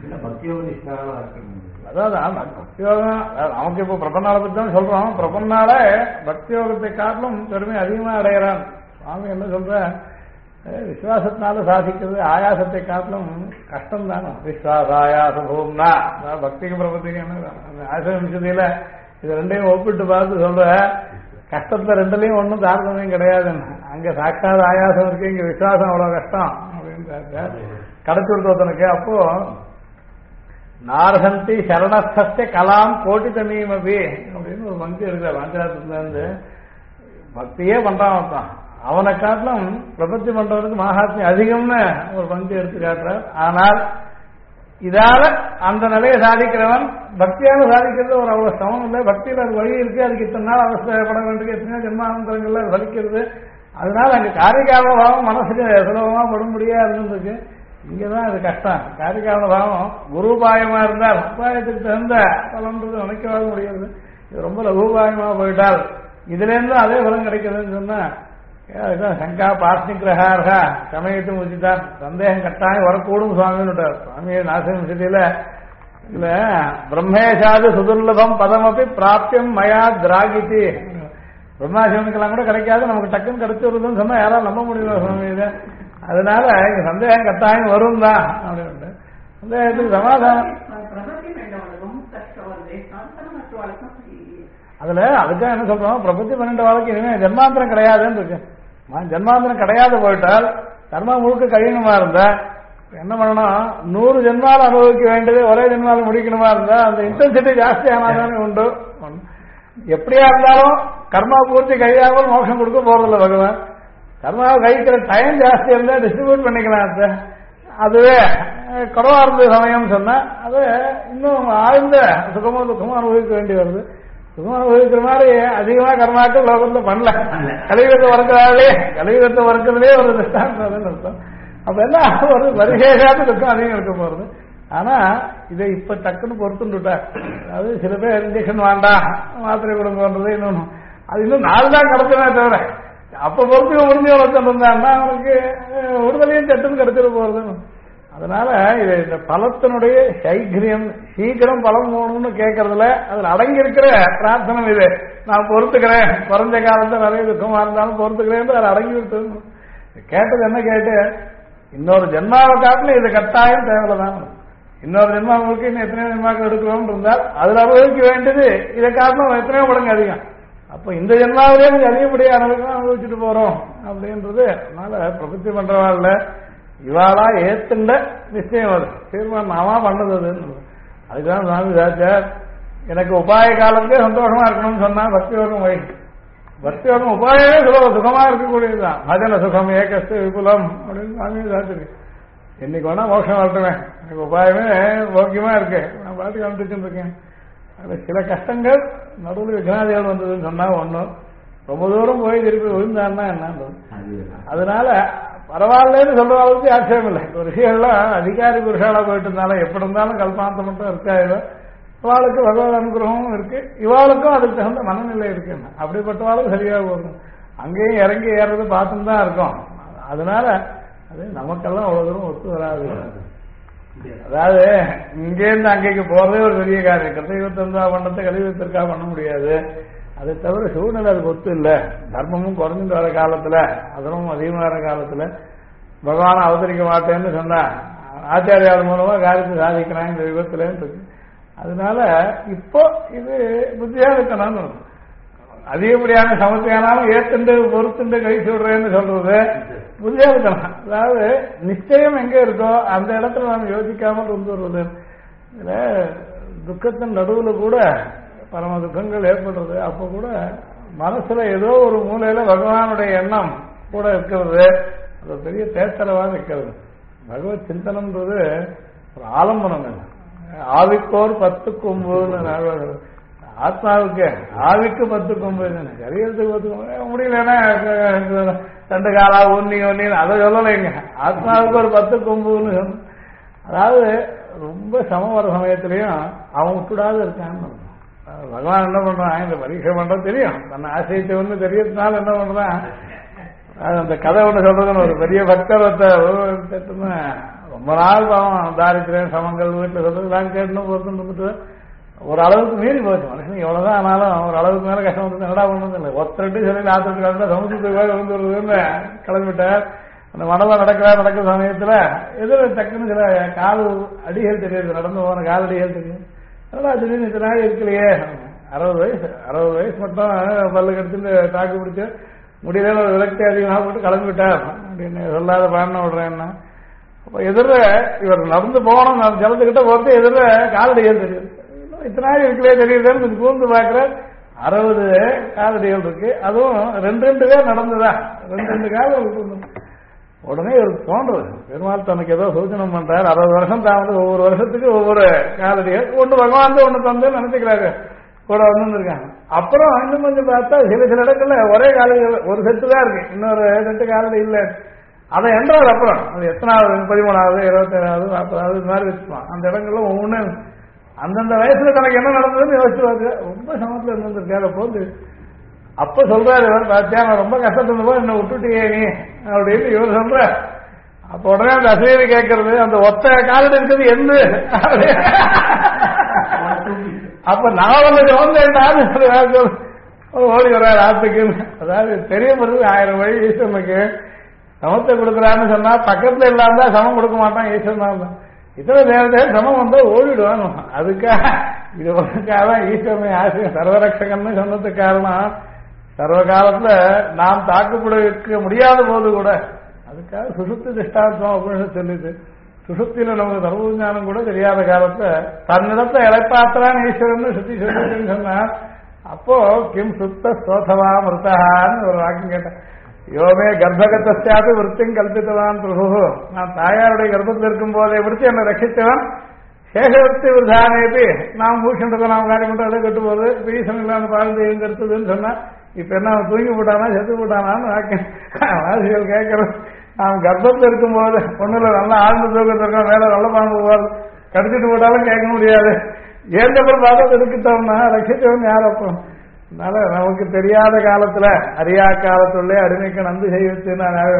அதாவது பக்தியோகம் நமக்கு இப்ப பிரபன்னாளை பத்தி தான் சொல்றோம். பிரபன்னால பக்தியோகத்தை காட்டிலும் பெருமை அதிகமா அடையிறான். சுவாமி என்ன சொல்ற, விசுவாசத்தினால சாதிக்கிறது ஆயாசத்தை காட்டிலும் கஷ்டம் தானே. விஸ்வாச ஆயாச பூம்னா பக்திக்கு பிரபத்திக்கு என்ன ஆச நிமிஷத்தில இது ரெண்டையும் ஒப்பிட்டு பார்த்து சொல்ற. கஷ்டத்துல ரெண்டுலயும் ஒன்றும் தாரதமியம் கிடையாதுன்னு. அங்க சாட்சாத ஆயாசம் இருக்கு, இங்க விசுவாசம் அவ்வளவு கஷ்டம் அப்படின்னு கடைச்சி கொடுத்தவனுக்கு. அப்போ நாரசந்தி சரணஸ்தே கலாம் கோட்டி தனியமபி அப்படின்னு ஒரு பங்கு இருக்கிற பஞ்சாயத்துல இருந்து பக்தியே பண்றான் ஒருத்தான். அவனை காட்டிலும் பிரபத்தி பண்றவனுக்கு மகாத்மியம் அதிகம்னு ஒரு பங்கு எடுத்து காட்டுறார். ஆனால் இதால அந்த நிலையை சாதிக்கிறவன் பக்தியால சாதிக்கிறது ஒரு அவ்வளவு சமம் இல்லை. பக்தியில அது வழி இருக்கு, அதுக்கு இத்தனை நாள் அவசரப்பட வேண்டியது, எத்தனையோ ஜென்மாந்தரங்கள்ல வலிக்கிறது. அதனால அங்க காரிகால பாவம் மனசுக்கு சுலபமா படும்படியா இருந்திருக்கு. இங்கதான் அது கஷ்டம். காரிகால பாவம் குருபாயமா இருந்தால் உபாயத்துக்கு தகுந்த பலன்றது நினைக்கவாக முடியாது. இது ரொம்ப லகுபாயமா போயிட்டால் இதுல இருந்து அதே பலம் கிடைக்குதுன்னு சொன்னா சங்கா பாஸ்னிகிரஹார்ஹா சமயத்து முடிச்சுட்டான். சந்தேகம் கட்டாயம் வரக்கூடும் சுவாமின்னு விட்டார். சுவாமியை நாசகம் சிட்டியில இல்ல பிரம்மேஷாது சுதுர்லபம் பதமப்பி பிராப்தியம் மயா திராகிதி. பிரம்மாசிவனுக்கெல்லாம் கூட கிடைக்காது, நமக்கு டக்குன்னு கிடைச்சி வருதுன்னு சொன்னா யாராலும் நம்ப முடியல சுவாமி இதை. அதனால இங்க சந்தேகம் கட்டாயம் வரும் தான் அப்படின்னு சந்தேகத்துக்கு சமாதானம். அதுல அதுக்காக என்ன சொல்றோம், பிரபத்தி 12 வாழ்க்கை இனிமே ஜென்மாந்திரம் கிடையாதுன்னு இருக்கு. ஜென்மாந்திரம் கிடையாது போயிட்டால் கர்மா முழுக்க கழியணுமா இருந்தா என்ன பண்ணணும், 100 ஜென்மாவில் அனுபவிக்க வேண்டியது ஒரே ஜென்மாவில் முடிக்கணுமா இருந்தா அந்த இன்டென்சிட்டி ஜாஸ்தி ஆனாதானே உண்டு. எப்படியா இருந்தாலும் கர்மா பூர்த்தி கழியாமல் மோட்சம் கொடுக்க போறதில்ல பகவான். கர்மாவை கழிக்கிற டைம் ஜாஸ்தி இருந்தா டிஸ்ட்ரிபியூட் பண்ணிக்கலாம். அதுவே குறவா இருந்த சமயம் சொன்னா அது இன்னும் ஆழ்ந்த சுகமோ துக்கமோ அனுபவிக்க வேண்டி வருது. சுகமா அனுபவிக்கிற மாதிரி அதிகமா கர்மாக்கள் லோகத்துல பண்ணல. கலியுகத்தை வறுக்கிறதுலே ஒரு திஷ்டாந்தம் அர்த்தம். அப்ப என்ன ஒரு பரிசேஷாத துக்கம் அதிகம் இருக்க போறது. ஆனா இதை இப்ப டக்குன்னு பொறுத்துட்டார். அதாவது சில பேர் இன்ஜெக்ஷன் வேண்டாம் மாத்திரை கொடுங்கன்றது இன்னொன்னு அது இன்னும் 4 தான் கிடைச்சனே தவிர அப்ப பொறுத்து முடிஞ்ச வளர்த்துருந்தான்னா அவனுக்கு விடுதலையும் சட்டுன்னு கிடைச்சிட போறதுன்னு. அதனால இது இந்த பலத்தினுடைய சைக்கிரியம் சீக்கிரம் பலம் போகணும்னு கேட்கறதுல அதுல அடங்கி இருக்கிற பிரார்த்தனை இது. நான் பொறுத்துக்கிறேன், குறைஞ்ச காலத்துல நிறைய துக்கமா இருந்தாலும் பொறுத்துக்கிறேன் அது அடங்கி விட்டு கேட்டது என்ன கேட்டு இன்னொரு ஜென்மாவை காட்டில இது கட்டாயம் தேவைதான். இன்னொரு ஜென்மாவுக்கு இன்னும் எத்தனையோ ஜென்மாக்கள் எடுக்கிறோம் இருந்தால் அதுல அனுபவிக்க வேண்டியது இதை காரணம் எத்தனையோ மடங்கு அதிகம். அப்ப இந்த ஜென்மாவிலே கொஞ்சம் அதிகப்படியா அனுபவிச்சுட்டு போறோம் அப்படின்றது. அதனால பிரபத்தி பண்றவாள்ல இவாளா ஏத்துண்ட நிச்சயம் அது தீர்மானம் நாமா பண்ணது அது. அதுக்குதான் சுவாமி சாச்சார் எனக்கு உபாய காலத்திலே சந்தோஷமா இருக்கணும்னு சொன்னா பக்தியோகம் வயசு பக்தியோகம் உபாயமே சுகமா இருக்கக்கூடியதுதான். பஜன சுகம் ஏகஸ்து விபுலம் அப்படின்னு சுவாமி சாச்சிருக்கு. இன்னைக்கு வேணா மோட்சம் வரட்டுமே, எனக்கு உபாயமே போக்கியமா இருக்கு, நான் பாட்டுக்கு அனுப்பிச்சுட்டு இருக்கேன். அதுல சில கஷ்டங்கள் நடுவில் விக்னாதிகள் வந்ததுன்னு சொன்னா ஒண்ணும் ரொம்ப தூரம் போய் திருப்பி விழுந்தான்னா என்னன்றது. அதனால பரவாயில்லன்னு சொல்ற அளவுக்கு ஆட்சேபம் இல்லை. ஒரு விஷயம்லாம் அதிகாரி புருஷாலா போயிட்டு இருந்தாலும் எப்படி இருந்தாலும் கல்பாந்தம் மட்டும் இருக்காது. இவாளுக்கு பகவத் அனுகிரகமும் இருக்கு, இவாளுக்கும் அதுக்கு தகுந்த மனநிலை இருக்கு. அப்படிப்பட்டவாளும் சரியாக போகணும். அங்கேயும் இறங்கி ஏறது பார்த்துன்னு தான் இருக்கும். அதனால அது நமக்கெல்லாம் அவ்வளவு தூரம் ஒத்து வராது. அதாவது இங்கேருந்து அங்கேக்கு போறதே ஒரு பெரிய காரியம். கலியுகத்திற்கா பண்ணத்தை கலியுகத்திற்காக பண்ண முடியாது. அதை தவிர சூழ்நிலை அதுக்கு ஒத்து இல்லை. தர்மமும் குறைஞ்சிட்டு வர காலத்துல அதர்மமும் அதிகமான காலத்துல பகவான் அவதரிக்க மாட்டேன்னு சொன்னா ஆச்சாரியால் மூலமா காரியத்தை சாதிக்கிறாங்க இந்த யுகத்துல இருக்கு. அதனால இப்போ இது புத்தியா இருக்கணும்னு அதிகப்படியான சமத்தையானாலும் ஏத்துண்டு பொறுத்துண்டு கை சொல்றேன்னு சொல்றது புத்தியா இருக்கணும். அதாவது நிச்சயம் எங்க இருக்கோ அந்த இடத்துல நாம் யோசிக்காமல் கொண்டு வருவது. இதுல துக்கத்தின் நடுவுல கூட பரம துக்கங்கள் ஏற்படுறது. அப்ப கூட மனசுல ஏதோ ஒரு மூலையில பகவானுடைய எண்ணம் கூட இருக்கிறது. அது பெரிய தேத்தரவாக இருக்கிறது. பகவத் சிந்தனம்ன்றது ஒரு ஆலம்பனம். ஆவிக்கோர் 10 கொம்புன்னு ஆத்மாவுக்கு ஆவிக்கு 10 கொம்பு, சரீரத்துக்கு 10 கொம்பு முடியலன்னா 2 காலா ஒன்னி அதை சொல்லலைங்க. ஆத்மாவுக்கு ஒரு 10 கொம்புன்னு சொன்ன. அதாவது ரொம்ப சமவர சமயத்திலையும் அவன் விட்டுடாது இருக்கான்னு பகவான் என்ன பண்றான், இந்த பரீட்சை பண்றது தெரியும், தன்னை ஆசைத்து ஒண்ணு தெரியறதுனால என்ன பண்றான், அந்த கதை ஒண்ணு சொல்றதுன்னு ஒரு பெரிய பக்தர் ரொம்ப நாள் பாவம் தாரித்திரன் சமங்கள் வீட்டுல சொல்றதுலாம் கேட்டுன்னு பொறுத்து ஒரு அளவுக்கு மீறி போச்சு. மனுஷன் எவ்வளவுதான் ஆனாலும் ஒரு அளவுக்கு மேல கஷ்டம் வந்து நடா பண்ணது இல்லை. ஒத்தரட்டு சொல்லி 40 காலத்துல சமுத்திரத்துக்கு வந்து வருதுன்னு கிளம்பிட்டார். அந்த மணலாம் நடக்கிற சமயத்துல எதிர டக்குன்னு சில கால் அடிகள் தெரியுது, நடந்து போன கால் அடிகள் தெரியும். அதனால திடீர்னு இத்தனை நாள் இருக்கலையே, 60 வயசு மட்டும் பல்லு கடிச்சுட்டு தாக்கு பிடிச்சு முடியல ஒரு விளக்கத்தை அதிகமாக போட்டு கிளம்பிட்டார் அப்படின்னு சொல்லாத பாடின விடுறேன்னா. அப்ப எதிர இவர் நடந்து போகணும், ஜலத்துக்கிட்ட போறது எதிர காலடிகள் தெரியுது. இத்தனை நாள் இருக்கலையே தெரியுதுன்னு கொஞ்சம் கூர்ந்து பாக்குற 60 காலடிகள் இருக்கு. அதுவும் 2 பேர் நடந்துதான் 2 காலம் உடனே இவருக்கு தோன்றது பெருமாள் தனக்கு ஏதோ சூச்சனம் பண்றாரு. 60 வருஷம் தான் வந்து ஒவ்வொரு வருஷத்துக்கு ஒவ்வொரு காலடியை ஒன்று பகவான் ஒன்று தந்து நினைச்சுக்கிறாரு கூட வந்துருக்காங்க. அப்புறம் இன்னும் கொஞ்சம் பார்த்தா சில இடங்கள்ல ஒரே காலடி ஒரு செட்டு தான் இருக்கு, இன்னொரு 2 காலடி இல்லை. அதை என்றால் அப்புறம் அது எத்தனாவது 13வது 27வது 40வது இது மாதிரி வச்சுக்கலாம். அந்த இடங்கள்ல ஒவ்வொன்று அந்தந்த வயசுல தனக்கு என்ன நடந்ததுன்னு யோசிச்சு பார்த்து ரொம்ப சமத்துல இருந்திருக்காரு. போது அப்ப சொல்றாரு இவர் பாத்தியா நான் ரொம்ப கஷ்டத்துல போது என்ன விட்டுட்டியே நீ அப்படின்னு இவர் சொல்ற. அப்ப உடனே அந்த அசைவி கேட்கறது அந்த ஒத்த காலடி இருக்கிறது எந்த அப்ப நான் வந்து வந்தேன்டான்னு ஓடி வர்றாரு ஆத்துக்கு. அதாவது தெரிய போறது 1000 வழி ஈஸ்வரனுக்கு சமத்தை கொடுக்குறான்னு சொன்னா பக்கத்துல இல்லாம சமம் கொடுக்க மாட்டான் ஈஸ்வரன். இத்தனை தேவதைகள் சமம் வந்தா ஓடிடுவான். அதுக்காக இது ஒன்றுக்காக தான் ஈஸ்வரனை ஆசை சர்வரட்சகன்னு சொன்னதுக்கு காரணம் சர்வ காலத்துல நாம் தாக்குப்பிடிக்க முடியாத போது கூட அதுக்காக சுசுப்தி திஷ்டாந்தம் அப்படின்னு சொல்லிட்டு சுசுப்தியில நமக்கு சர்வஞானம் கூட தெரியாத காலத்துல தன்னிடத்தை இழைப்பாத்திரான் ஈஸ்வரன் சுத்தி சொல்லிட்டுன்னு சொன்னா அப்போ கிம் சுத்த ஸ்தோதவா மிருத்தான்னு ஒரு வாக்கியம் கேட்டேன். யோமே கர்ப்பகத்தாது விற்த்தியும் கல்பித்தவான் பிரபு, நான் தாயாருடைய கர்ப்பத்தில் இருக்கும் போதே விற்த்தி என்னை ரட்சித்தவன் சேகவர்த்தி விருதானேபி நாம் பூஷண்டத்தை நாம் காரியம் பண்றதை கட்டு போது பீசன் இல்லாம பாழ்ந்து எழுந்திருத்ததுன்னு சொன்னா இப்ப என்ன தூங்கி போட்டானா செத்து போட்டானான்னு வாசிகள் கேட்கறோம். நாம் கர்ப்பத்தில் இருக்கும் போது ஒண்ணுல நல்லா ஆழ்ந்த தூக்கத்தில் இருக்கோம், மேல நல்ல பாம்பு போவாது கடிச்சிட்டு போட்டாலும் கேட்க முடியாது. ஏந்தப்பறம் பார்த்தா எடுக்கிட்டோம்னா ரட்சித்தவன் யார் அப்போ? அதனால நமக்கு தெரியாத காலத்துல அறியா காலத்துள்ளே அடிமைக்கு நந்து செய்வது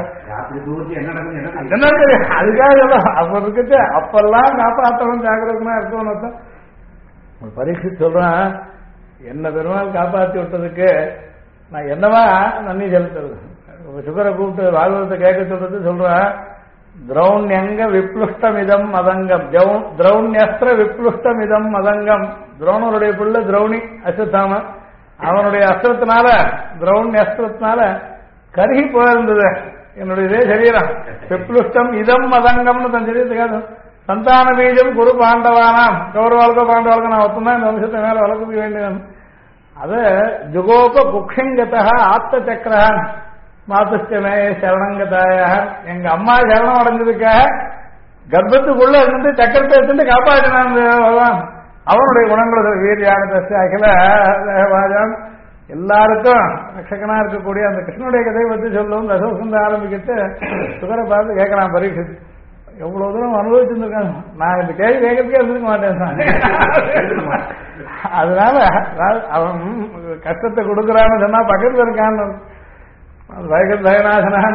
அதுக்காக அப்ப இருக்கு. அப்பெல்லாம் காப்பாற்றணும் ஜாக்கிரதமா இருக்கணும். பரீட்சை சொல்றேன் என்ன பெருமாள் காப்பாற்றி விட்டதுக்கு நான் என்னவா நன்றி செலுத்துறது. சுகரை கூப்பிட்டு பாகவதத்தை கேட்க சொல்றது சொல்றேன். திரௌண்யங்க விப்ளுஷ்டமிதம் மதங்கம் திரௌண்யஸ்திர விப்ளுஷ்டமிதம் மதங்கம். துரோணருடைய பிள்ளை திரௌணி அஸ்வத்தாம அவனுடைய அஸ்திரத்தினால திரௌண்ய அஸ்திரத்தினால கருகி போயிருந்தது என்னுடைய இதே சரீரம். விப்ளுஷ்டம் இதம் மதங்கம்னு தன் சரீரத்துக்காக சந்தான பீஜம் குரு பாண்டவானாம் கௌரவாளுக்கோ பாண்டவாளுக்கோ நான் ஒத்துனா இந்த வம்சத்தை மேல வளர்க்க வேண்டியது. அது ஜுகோப குக்ஷங்கதா ஆத்த சக்கரான் மாத்துஷ்டமே சரணங்கதாய எங்க அம்மா சரணம் அடைஞ்சதுக்காக கர்ப்பத்துக்குள்ள இருந்து சக்கரத்தை எடுத்துட்டு காப்பாற்றினான் பகவான். அவனுடைய குணங்கள் வீரியான அகில தேவாஜம் எல்லாருக்கும் ரட்சகனா இருக்கக்கூடிய அந்த கிருஷ்ணனுடைய கதையை பற்றி சொல்லும். ரசவசந்த ஆரம்பிக்கிட்டு சுகரை பார்த்து கேட்கலாம் பரீட்சை எவ்வளவு தூரம் அனுபவிச்சிருந்திருக்காங்க. நான் இந்த கேள்வி கேட்கறதுக்கே இருந்திருக்க மாட்டேன். அதனால அவன் கஷ்டத்தை கொடுக்கறான்னு சொன்னா பக்கத்துல இருக்கான்னு வயகத் தயநாசனான்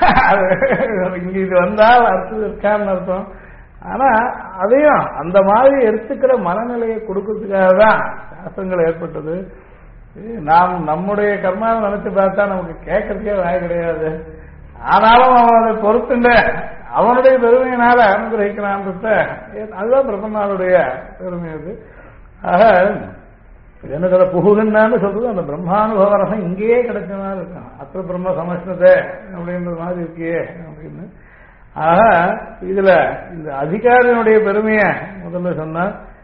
இங்க இது வந்தால் அர்த்தம் இருக்கான்னு அர்த்தம். ஆனா அதையும் அந்த மாதிரி எடுத்துக்கிற மனநிலையை கொடுக்கறதுக்காக தான் சாஸ்திரங்கள் ஏற்பட்டது. நாம் நம்முடைய கர்மாவை நினைச்சு பார்த்தா நமக்கு கேட்கறதுக்கே வாய் கிடையாது. ஆனாலும் அவன் அதை பொறுத்துண்ட அவனுடைய பெருமையினால அனுகிரகிக்கிறான். அதுதான் பிரம்மனாருடைய பெருமை. அது ஆக என்ன சொல்ல புகுதுன்னு சொல்றது அந்த பிரம்மானுபவ ரசம் இங்கேயே கிடைச்ச மாதிரி இருக்கும். அத்த பிரம்ம சமஷ்ணத்தை அப்படின்ற மாதிரி இருக்கே அப்படின்னு. ஆக இதுல இந்த அதிகாரியினுடைய பெருமைய முதல்ல சொன்னா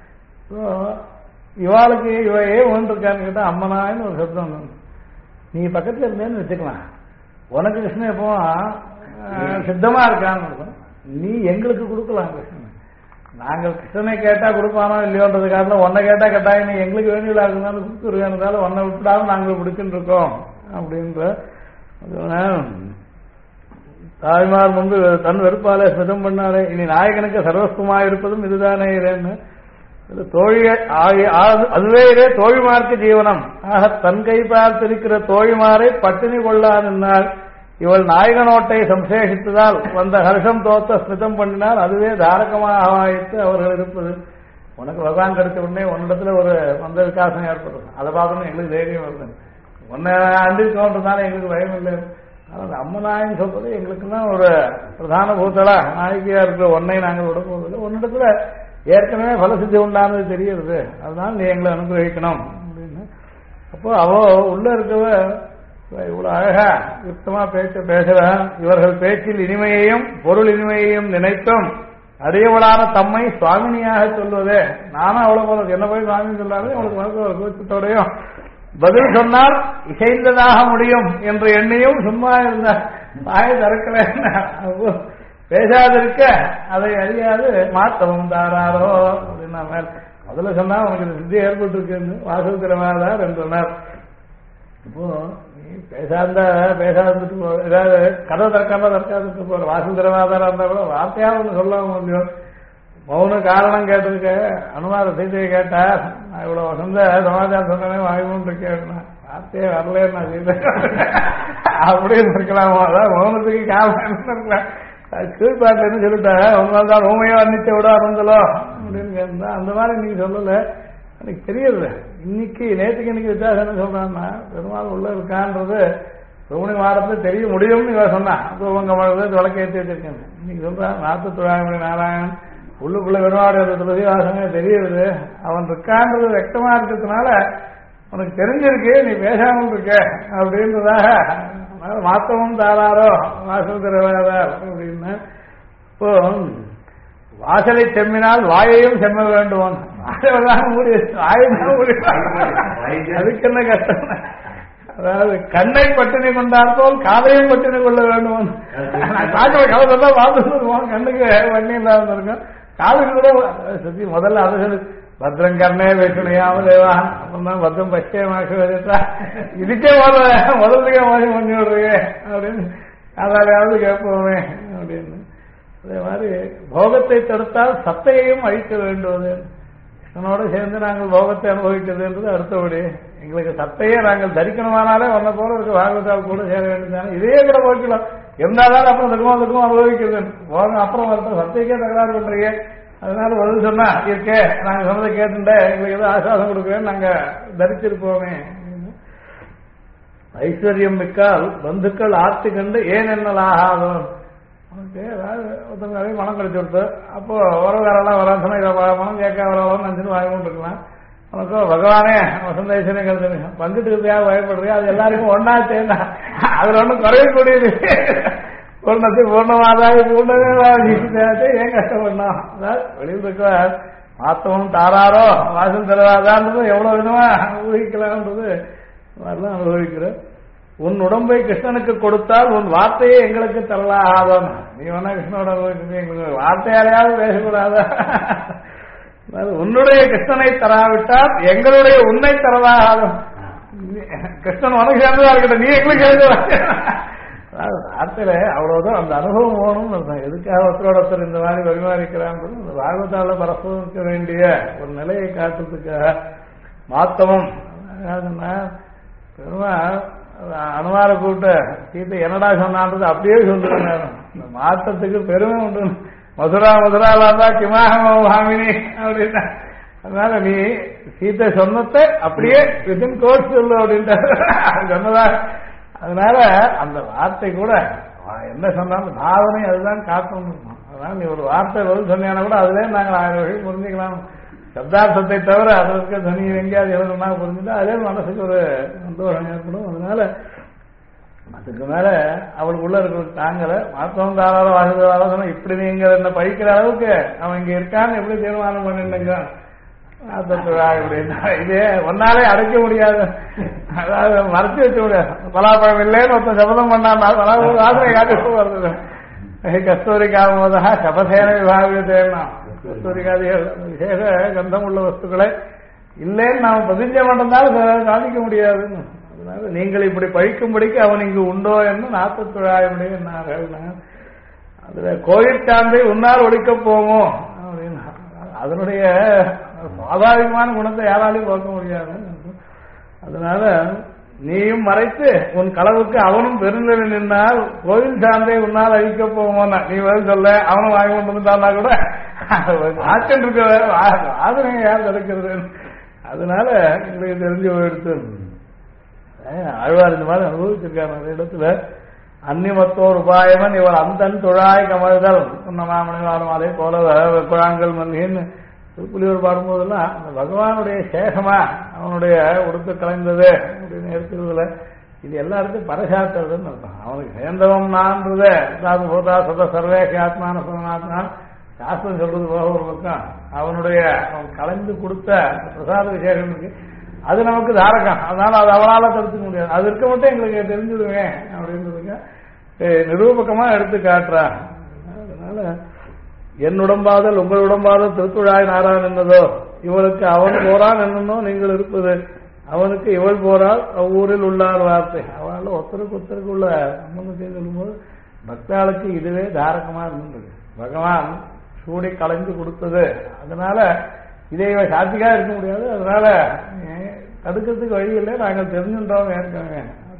இவாளுக்கு இவ ஏன் ஒன்றிருக்கான்னு கேட்டா அம்மனான்னு ஒரு சப்தம். நீ பக்கத்துல இருந்தேன்னு வச்சுக்கலாம், உனக்கு கிருஷ்ணன் எப்போ சித்தமா இருக்கான்னு இருக்கும். நீ எங்களுக்கு கொடுக்கலாம் கிருஷ்ணன். நாங்கள் கிருஷ்ணனை கேட்டா கொடுப்பானோ இல்லையோன்றதுக்காக உன்னை கேட்டா கேட்டாங்க நீ எங்களுக்கு வேண்டியதா இருந்தாலும் கொடுத்துருக்காருந்தாலும் உன்னை விட்டுடாலும் நாங்கள் பிடிச்சுட்டு இருக்கோம் அப்படின்ற தாய்மார் முன்பு தன் வெறுப்பாலே ஸ்மிதம் பண்ணாலே இனி நாயகனுக்கு சர்வஸ்வமா இருப்பதும் இதுதானே இதேன்னு அதுவே இதே தோழிமார்க்கு ஜீவனம். ஆக தன் கை பார்த்திருக்கிற தோழிமாரை பட்டினி கொள்ளாதிருந்தால் இவள் நாயகனோட்டை சம்சேஷித்ததால் வந்த ஹர்ஷம் தோத்த ஸ்மிதம் பண்ணினால் அதுவே தாரகமாக ஆவாய்த்து அவர்கள் இருப்பது. உனக்கு பகவான் கிடைச்ச உடனே உன்னிடத்துல ஒரு வந்த விகாசம் ஏற்படுது. அதை பார்க்கணும் எங்களுக்கு தைரியம் வருது. உன்னை அண்டி தோன்றதுனால எங்களுக்கு பயம் இல்லை. அதாவது அம்மநாயன்னு சொல்றது எங்களுக்குலாம் ஒரு பிரதான பூத்தலா நாயகியா இருக்கிற ஒன்னை நாங்கள் விட போவதில்லை. ஒன்னிடத்துல ஏற்கனவே பலசித்தி உண்டானது தெரியுது. அதனால நீ எங்களை அனுகிரகிக்கணும் அப்படின்னு. அப்போ அவ உள்ள இருக்கவ இவ்வளவு அழகா யுக்தமா பேசுற இவர்கள் பேச்சில் இனிமையையும் பொருள் இனிமையையும் நினைத்தும் அடியவளான தம்மை சுவாமினியாக சொல்வதே. நானும் அவ்வளவு போல என்ன போய் சுவாமி சொல்லாரு அவளுக்கு மனசு கூச்சத்தோடையும் பதில் சொன்னால் இசைந்ததாக முடியும் என்ற எண்ணையும் சும்மா இருந்தார். வாயை திறக்கல பேசாதிருக்க அதை அறியாது மாத்தவும் தாராரோ அப்படின்னா மேல முதல்ல சொன்னா உனக்கு சித்தி ஏற்பட்டு இருக்குன்னு வாசல் திறமாதார் என்று சொன்னார். இப்போ நீ பேசாந்துட்டு போ, ஏதாவது கதை திறக்காதுட்டு போற வாசல் திறமாதாரா இருந்தா கூட வார்த்தையா ஒண்ணு சொல்ல முடியும். மௌன காரணம் கேட்டதுக்கு அனுமார சீதையை கேட்டா நான் இவ்வளவு வசந்த சமாச்சாரம் சொன்னே வாங்கணும்னு இருக்கேன், வார்த்தையே வரல நான் சீதை அப்படின்னு இருக்கலாமா? அதான் மௌனத்துக்கு காரணம் இருக்கலாம். கீழ்பாட்டில் என்ன சொல்லிட்டேன், உங்க தான் ஊமையோ அன்னிச்ச விட அறந்தலோ அப்படின்னு கேட்டா அந்த மாதிரி நீங்க சொல்லல. எனக்கு தெரியல இன்னைக்கு நேற்றுக்கு இன்னைக்கு வித்தியாசம் என்ன சொல்றான்னா பெருமாள் உள்ள இருக்கான்றது சோனி வாரத்துல தெரிய முடியும்னு இவன் சொன்னான். உங்க மழை விளக்கேற்றி வச்சிருக்கேன். இன்னைக்கு சொல்றான் 40 நாராயணன் உள்ளுக்குள்ள பெருமாடு துளசி வாசமே தெரியுது, அவன் இருக்கான்றது வெக்தமா இருக்கிறதுனால உனக்கு தெரிஞ்சிருக்கு, நீ பேசாமல் இருக்க அப்படின்றதாக மாத்தமும் தாராரோ வாசல் திறவாதார் அப்படின்னு. இப்போ வாசலை செம்மினால் வாயையும் செம்ம வேண்டும், அதுக்கு என்ன கஷ்டம்? அதாவது கண்ணை பட்டினி கொண்டார் போல் காதையும் பட்டினி கொள்ள வேண்டும். கவலை பார்த்து கண்ணுக்கு வண்ணி இல்லாம இருக்கும், காதுக்கு கூட சுத்தி முதல்ல அதை சொல்லு பத்ரம் கர்ணே வைக்கணையாம தேவான் அப்புறம் பத்ரம் பச்சையமாக்க வேதா இதுக்கே முதல்லையே மோசம் பண்ணி விடுறீங்க அப்படின்னு அதாலையாவது கேட்போமே அப்படின்னு. அதே மாதிரி போகத்தை தடுத்தால் சத்தையையும் அழிக்க வேண்டுவது. கிருஷ்ணனோட சேர்ந்து நாங்கள் போகத்தை அனுபவிக்கிறதுன்றது அடுத்தபடி. எங்களுக்கு சத்தையே நாங்கள் தரிக்கணுமானாலே ஒன்ன போல இருக்க பாகவதால் கூட சேர வேண்டியதானே, இதையே கூட போய்க்கலாம் இருந்தாலும் அப்புறம் துக்கமும் அனுபவிக்கிறது போக அப்புறம் வரட்டும், சத்தைக்கே தகராறு பண்றீங்க. அதனால பதில் சொன்னா இருக்கே நாங்க சொன்னதை கேட்டுட்ட எங்களுக்கு ஏதோ ஆசாசம் கொடுக்குறேன்னு நாங்க தரிச்சிருப்போமே. ஐஸ்வர்யம் மிக்கால் பந்துக்கள் ஆர்த்தி கண்டு ஏன் என்னலாகாதோ. உனக்கு ஏதாவது ஒருத்தங்க மனம் கழிச்சு கொடுத்து அப்போ உறவுகாரெல்லாம் வரான்னு சொன்னா இதை மனம் கேட்க வரலாம் நினைச்சுன்னு வாங்கி கொண்டு இருக்கலாம். உனக்கு பகவானே வசந்த ஐஸ்வர்யம் கருத்து பங்குட்டுக்கிறதுக்காக பயப்படுறியா, அது எல்லாருக்கும் ஒன்னா சேர்ந்தா அதுல ஒன்றும் குறையக்கூடியது. பூர்ணத்தை பூர்ணமாதாக பூர்ணமே ஏன் கஷ்டப்படணும்? வெளியில் இருக்க மாத்தமும் தாராரோ வாசல் தருவாதான்றது எவ்வளவு விதமா அனுபவிக்கலாம்ன்றது மாதிரிலாம் அனுபவிக்கிறேன். உன் உடம்பை கிருஷ்ணனுக்கு கொடுத்தால் உன் வார்த்தையே எங்களுக்கு தரலாகாதான். நீ வேணா கிருஷ்ணனோட அனுபவிக்கிறது, எங்களுக்கு வார்த்தையாரையாவது பேசக்கூடாதா? உன்னுடைய கிருஷ்ணனை தராவிட்டால் எங்களுடைய உன்னை தரலாகாதும். கிருஷ்ணன் உனக்கு சேர்ந்ததா இருக்கட்டும், நீ எங்களுக்கு சேர்ந்ததா? வார்த்தையில அவ்வளவுதான் அந்த அனுபவம் போகணும்னு அர்த்தம். எதுக்காக ஒருத்தரோட ஒருத்தர் இந்த மாதிரி பரிமாறிக்கிறான்றது அந்த பாகவதால பரஸ்பரிக்க வேண்டிய ஒரு நிலையை காட்டுறதுக்காக மாத்தமும். பெருமாள் அனுமார கூப்பிட்டு சீத்தை என்னடா சொன்னான்றது அப்படியே சொல்லுவாங்க. இந்த மாற்றத்துக்கு பெருமை உண்டு. மதுராலா கிமாகமினி அப்படின்னா அதனால நீ சீத்தை சொன்னதை அப்படியே வித்தின் கோர்ஸ் சொல்லு அப்படின்ட்டு சொன்னதா. அதனால அந்த வார்த்தை கூட என்ன சொன்னாலும் பாவனை அதுதான் காட்டணும். அதனால நீ ஒரு வார்த்தை பதில் சொன்னா கூட அதுல நாங்கள் 1000 வகை புரிஞ்சுக்கலாம். சப்தார்த்தத்தை தவிர அதற்கு தனி எங்கேயாவது எழுதுனா புரிஞ்சுட்டா அதே மனசுக்கு ஒரு சந்தோஷம் ஏற்படும். அதனால அதுக்கு மேல அவளுக்கு உள்ள இருக்கிற தாங்கல மாத்தம் தாராள வாசல் இப்படி நீங்க என்ன பழிக்கிற அளவுக்கு அவன் இங்க இருக்கான்னு எப்படி தீர்மானம் பண்ணிருந்தீங்க அப்படின்னா இதே ஒன்னாலே அடைக்க முடியாது. அதாவது மறைச்சு வச்ச முடியாது. பலாப்பழம் இல்லைன்னு ஒருத்தன் சபதம் பண்ணான் வாசனை காட்டு வருது. கஸ்தூரிக்காக சபசேன விபாகத்தேன்னா கஸ்தூரிக்காதிகள் விசேஷ கந்தம் உள்ள வஸ்துக்களை இல்லைன்னு நாம் பதிஞ்ச மட்டும்தான் சாதிக்க முடியாது. அதனால நீங்கள் இப்படி பழிக்கும்படிக்கு அவன் இங்கு உண்டோ என்று 40 அதுல கோயில் சாந்தை உன்னால் ஒழிக்க போமோ அப்படின்னா அதனுடைய சுவாபாவிகமான குணத்தை யாராலையும் பார்க்க முடியாது. அதனால நீயும் மறைத்து உன் களவுக்கு அவனும் பெருநிலை நின்றால் கோயில் சார்ந்தே உன்னால் அழிக்க போவோம்னா நீ பதில் சொல்ல அவனும் வாங்கி கொண்டு வந்தான்னா கூட ஆச்சன் இருக்க ஆதரவை யார் தடுக்கிறது? அதனால எங்களுக்கு தெரிஞ்சு எடுத்து ஆழ்வார் இந்த மாதிரி அனுபவிச்சிருக்காரு நிறைய இடத்துல. அந்நிமத்தோர் உபாயமன் இவர் அந்தன் தொழாய் கமழ்தல் மாமணிவாரம் அதே போல குழாங்கல் மல்லின்னு திருப்புலியூர் பாடும்போதெல்லாம் அந்த பகவானுடைய சேகமா அவனுடைய உடுத்து கலைந்தது அப்படின்னு இருக்கிறதுல இது எல்லாருக்கும் பரசாத்துறதுன்னு அர்த்தம். அவனுக்கு சேர்ந்தவன் நான்றது சாது போதா சத சர்வேஷ ஆத்மான சுனாத்மா சாஸ்திரம் சொல்றது போக ஒரு பக்கம் அவனுடைய அவன் கலைந்து கொடுத்த பிரசாத விசேஷம் இருக்கு அது நமக்கு தாரகம். அதனால அது அவளால தடுத்துக்க முடியாது. அது இருக்க மட்டும் எங்களுக்கு தெரிஞ்சுடுவேன் அப்படின்றதுக்கு நிரூபகமா எடுத்து காட்டுறா. அதனால என் உடம்பாதல் உங்கள் உடம்பாதல் திருத்துழாய் நாரான் என்னதோ, இவளுக்கு அவன் போறான் என்னன்னோ நீங்கள் இருப்பது, அவனுக்கு இவள் போறாள் அவ்வூரில் உள்ளார் வார்த்தை. அவளால் ஒருத்தருக்கு ஒருத்தருக்கு உள்ள சம்பந்தத்தை சொல்லும்போது பக்தாளுக்கு இதுவே தாரகமா இருந்தது. பகவான் சூடி கலைஞ்சு கொடுத்தது. அதனால இதை சாத்திகா இருக்க முடியாது. அதனால தடுக்கிறதுக்கு வழி இல்லை. நாங்கள் தெரிஞ்சுட்டோம் ஏற்கனவே.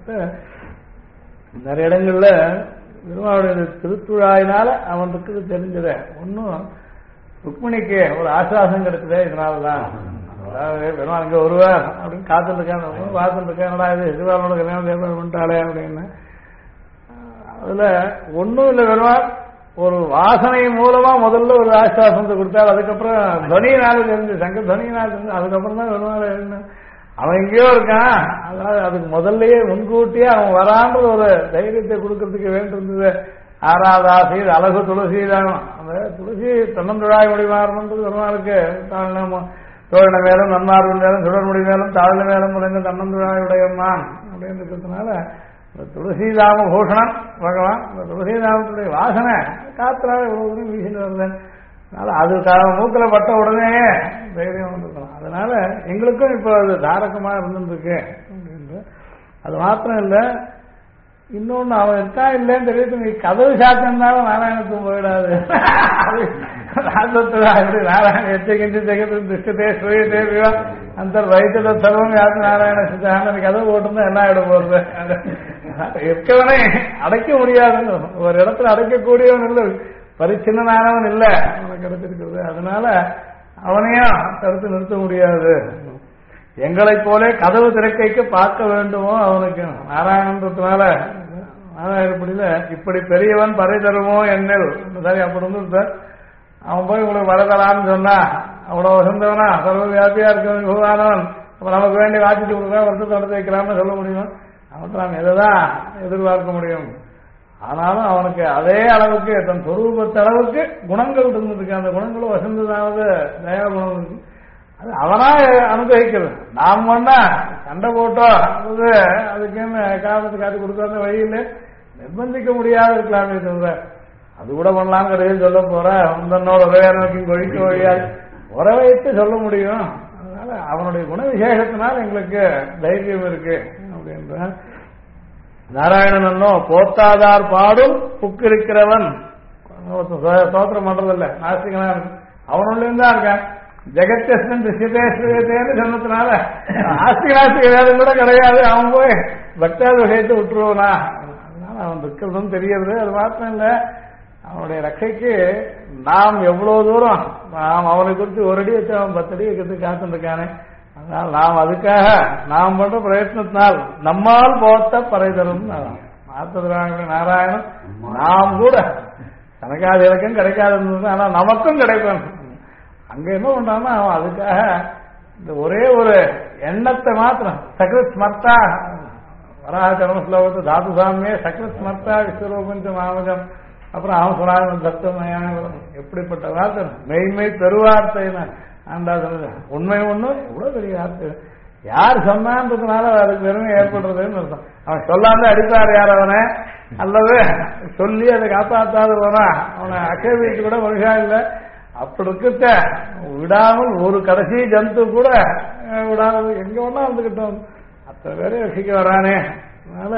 நிறைய இடங்கள்ல பெருமாளுடைய திருத்துழாயினால அவனுக்கு தெரிஞ்சத ஒன்னும் ருக்மிணிக்கு ஒரு ஆசுவாசம் கிடைச்சதே இதனாலதான். அதாவது பெருமாள் இங்க ஒருவர் அப்படின்னு காத்துட்டு இருக்கான், பார்த்துட்டு இருக்கேன், இது எதிர்வாளோட கல்யாணம் ஏற்பாடு பண்ணிட்டாளே அப்படின்னு. அதுல ஒன்னும் இல்லை, பெருமாள் ஒரு வாசனை மூலமா முதல்ல ஒரு ஆசுவாசத்தை கொடுத்தாள். அதுக்கப்புறம் துவனியினால தெரிஞ்சு, சங்க துவனியினால தெரிஞ்சு, அதுக்கப்புறம் தான் பெருமாள் அவன் எங்கேயோ இருக்கான். அதனால அதுக்கு முதல்லயே முன்கூட்டியே அவன் வரான்ற ஒரு தைரியத்தை கொடுக்கறதுக்கு வேண்டியிருந்தது. ஆராதாசி அழகு துளசி தான். அந்த துளசி தன்னந்துழாய் முடிவாரன்றது பெருமாளுக்கு தோழன மேலும் நன்மார்பின் மேலும் சுடர்முடி மேலும் தாழ்ந்த மேலும் முறைந்த தன்னந்துழாயுடையம்மான் அப்படின்னு இருக்கிறதுனால துளசிதாம பூஷணம் பகவான். இந்த துளசிதாமத்துடைய வாசனை காத்திராக இவ்வளவு வீசிட்டு வருது. அதனால அது மூக்கில பட்ட உடனே தைரியம் வந்துருக்கலாம். அதனால எங்களுக்கும் இப்போ அது தாரகமா இருந்துருக்கு அப்படின்ற. அது மாத்திரம் இல்லை, இன்னொன்னு அவன் இருக்கா இல்லைன்னு தெரியுது. நீ கதவு சாத்திருந்தாலும் நாராயணத்துக்கு போயிடாது. நாராயண எச்சகிஞ்சி ஜெகத்து திருஷ்டத்தே சூரியத்தே அந்த வயிற்றுல சர்வம் யாரு நாராயண சித்தான கதவு போட்டிருந்தா என்ன ஆகிட போறது? இருக்கவனே அடைக்க முடியாதுன்னு ஒரு இடத்துல அடைக்கக்கூடியவன் இல்லை, பரிச்சின்னவன் இல்லை அவனுக்கு கிடைச்சிருக்கிறது. அதனால அவனையும் தடுத்து நிறுத்த முடியாது. எங்களைப் போல கதவு திறக்கைக்கு பார்க்க வேண்டுமோ அவனுக்கு நாராயணன்றதுனால நாராயணப்படியில இப்படி பெரியவன் பறை தருமோ என்னில் சரி அப்படி வந்து அவன் போய் உங்களுக்கு வரதலான்னு சொன்னா அவ்வளவு வசந்தவனா சர்வ வியாபியா இருக்கவன் குருவானவன் அப்ப நமக்கு வேண்டிய வாசிச்சு கொடுக்க வருஷத்தை நடத்தி வைக்கலாம்னு சொல்ல முடியும். அவன் நாம் எதைதான் எதிர்பார்க்க முடியும்? ஆனாலும் அவனுக்கு அதே அளவுக்கு தன் சொரூபத்த அளவுக்கு குணங்கள் இருந்திருக்கு. அந்த குணங்களும் வசந்ததாவது தயா குணம் இருக்கு. அது அவனா அனுபவிக்கிறது. நாம் வேணா சண்டை போட்டோம் அதுக்குன்னு காரணத்தை காட்டி கொடுக்காத வழியில் நிர்பந்திக்க முடியாது இருக்கலாமே தவிர அது கூட பண்ணலாம் கிடையாது. சொல்ல போற உந்தன்னோட உறவை நோக்கி கொழிக்க வழியாது உறவைத்து சொல்ல முடியும். அதனால அவனுடைய குண விசேஷத்தினால் எங்களுக்கு தைரியம் இருக்கு அப்படின்ற. நாராயணனோ போத்தாதார் பாடும் புக்கு இருக்கிறவன் சோத்திரம் பண்றதில்ல நாஸ்திகனா அவனுள்ளேருந்து தான் இருக்கான். ஜெகத்தேசன் திருஷ்யதேன்னு சொன்னதுனால ஆஸ்திக வேதம் கூட கிடையாது. அவன் போய் பக்தாதி விஷயத்தை விட்டுருவனா? அதனால அவன் இருக்கிறதும் தெரியறது. அது மாத்திரம் இல்ல, அவனுடைய ரட்சைக்கு நாம் எவ்வளவு தூரம் நாம் அவனை குறித்து ஒரு அடி வச்சு அவன் 10 அடி வைக்கிறதுக்கு காத்துருக்கானே. அதனால் நாம் அதுக்காக நாம் பண்ற பிரயத்னத்தினால் நம்மால் போத்த பறை தரும் நாராயணன் நாம் கூட தனக்காத இலக்கம் கிடைக்காது இருந்தது. ஆனா நமக்கும் கிடைக்கும். அங்க என்ன பண்றான்னா அவன் அதுக்காக இந்த ஒரே ஒரு எண்ணத்தை மாத்திரம் சக்ரத் ஸ்மர்த்தா வராக கர்ம ஸ்லோகத்தை தாது சாமியே சக்ரத் ஸ்மர்த்தா விஸ்வரூபஞ்ச மாமஜம் அப்புறம் அவன் சொன்னாங்க தத்துவமையான எப்படிப்பட்ட வார்த்தை மெய்மை பெருவார்த்தை ஆண்டா சொல்லுங்க. உண்மை ஒண்ணும் எவ்வளவு பெரிய வார்த்தை யார் சொன்னான்றதுனால அதுக்கு பெருமை ஏற்படுறதுன்னு அர்த்தம். அவன் சொல்லாம அடிப்பார் யார் அவனை அல்லது சொல்லி அதை காப்பாற்றாது போனா அவனை அக்கேபிட்டு கூட மனுஷா இல்லை. அப்படி இருக்க விடாமல் ஒரு கடைசி ஜந்து கூட விடாமல் எங்க ஒன்னா வந்துகிட்டோம். அத்தனை பேரை ரசிக்க வரானே. அதனால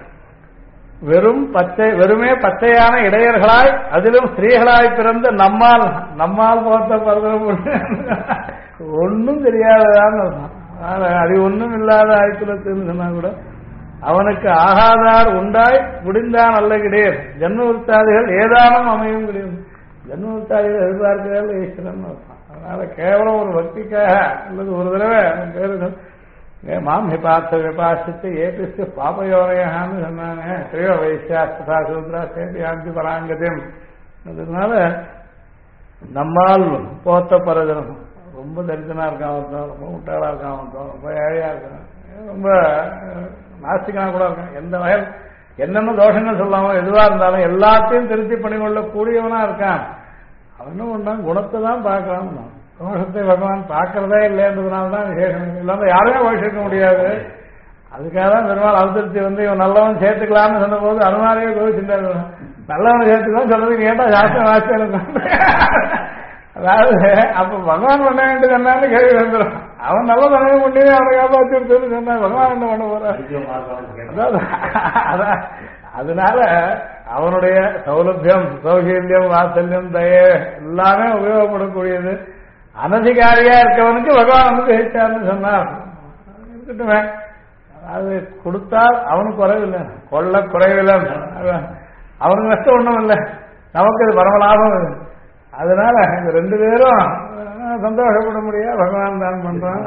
வெறுமே பச்சையான இடையர்களாய் அதிலும் ஸ்திரீகளாய் பிறந்த நம்மால் போத்த பருவம் ஒன்னும் தெரியாததான். அதனால அது ஒன்னும் இல்லாத ஆய்க்குலத்துன்னு சொன்னா கூட அவனுக்கு ஆகாதார் உண்டாய் முடிந்தான் அல்ல கிடையாது. ஜன்ம விருத்தாதிகள் ஏதானும் அமையும் கிடையாது. ஜன்ம விருத்தாதிகள் எதிர்பார்க்கிறார்கள் ஈஸ்வரன். அதனால கேவலம் ஒரு பக்திக்காக அல்லது ஒரு தடவை பேரு மாம் ஹிபார்த்த விபாசித்து ஏபிஸ்து பாபயோரையான்னு சொன்னாங்க. ஸ்ரீயோ வைசியா சூத்ரா சேபி ஆந்தி பராங்கதியம். அதனால நம்மால் போத்த பரதனம் ரொம்ப தரிசனா இருக்கான் ஒருத்தன், ரொம்ப முட்டாளா இருக்கான் ஒருத்தன், ரொம்ப ஏழையா இருக்கான், ரொம்ப நாஸ்திகனா கூட இருக்கான். எந்த வகையில் என்னென்ன தோஷங்கள் சொல்லாமோ எதுவா இருந்தாலும் எல்லாத்தையும் திருத்தி பண்ணிக்கொள்ள கூடியவனா இருக்கான். அவன் என்ன பண்றான்? குணத்தை தான் பார்க்கலாம். தோஷத்தை பகவான் பார்க்கறதே இல்லைன்றதுனால்தான் விசேஷம். இல்லாம யாருமே வகிக்க முடியாது. அதுக்காக தான் பெருமாள் அவசரித்து வந்து இவன் நல்லவன் சேர்த்துக்கலாம்னு சொன்ன போது அனுமாரியே கோவிச்சுட்டாரு. நல்லவன் சேர்த்துக்கலாம் சொல்றது கேட்டா சாஸ்திரம் வாசிச்சு அதாவது அப்ப பகவான் பண்ண வேண்டியது என்னன்னு கேள்வி வந்துடும். அவன் நல்ல தனவை பண்ணி அவனை காப்பாற்றி எடுத்து சொன்னா பகவான் என்ன பண்ண போறான். அதனால அவனுடைய சௌலபியம், சௌகீல்யம், வாத்சல்யம், தயை எல்லாமே உபயோகப்படக்கூடியது. அனதிகாரியா இருக்கவனுக்கு பகவான் வந்து ஜெயிச்சார்னு சொன்னார். இருக்கட்டுமே, அது கொடுத்தால் அவனுக்கு குறைவில்லை, கொள்ள குறைவில்லை, அவனுக்கு நஷ்டம் ஒண்ணும் இல்லை, நமக்கு அது பரவலாகும். அதனால இந்த ரெண்டு பேரும் சந்தோஷப்பட முடியாது. பகவான் தான் பண்றான்.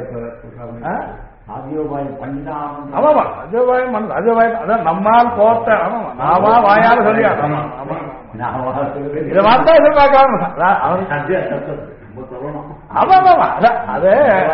ஆமாமா அஜோபாயம் பண்ணு. அஜோபாயம் அதான் நம்மால் போத்த. ஆமாமா நாமா வாயால சொல்லியா இதை மாத்தா எதிர்பார்க்காம ஆமாமா அதான் அது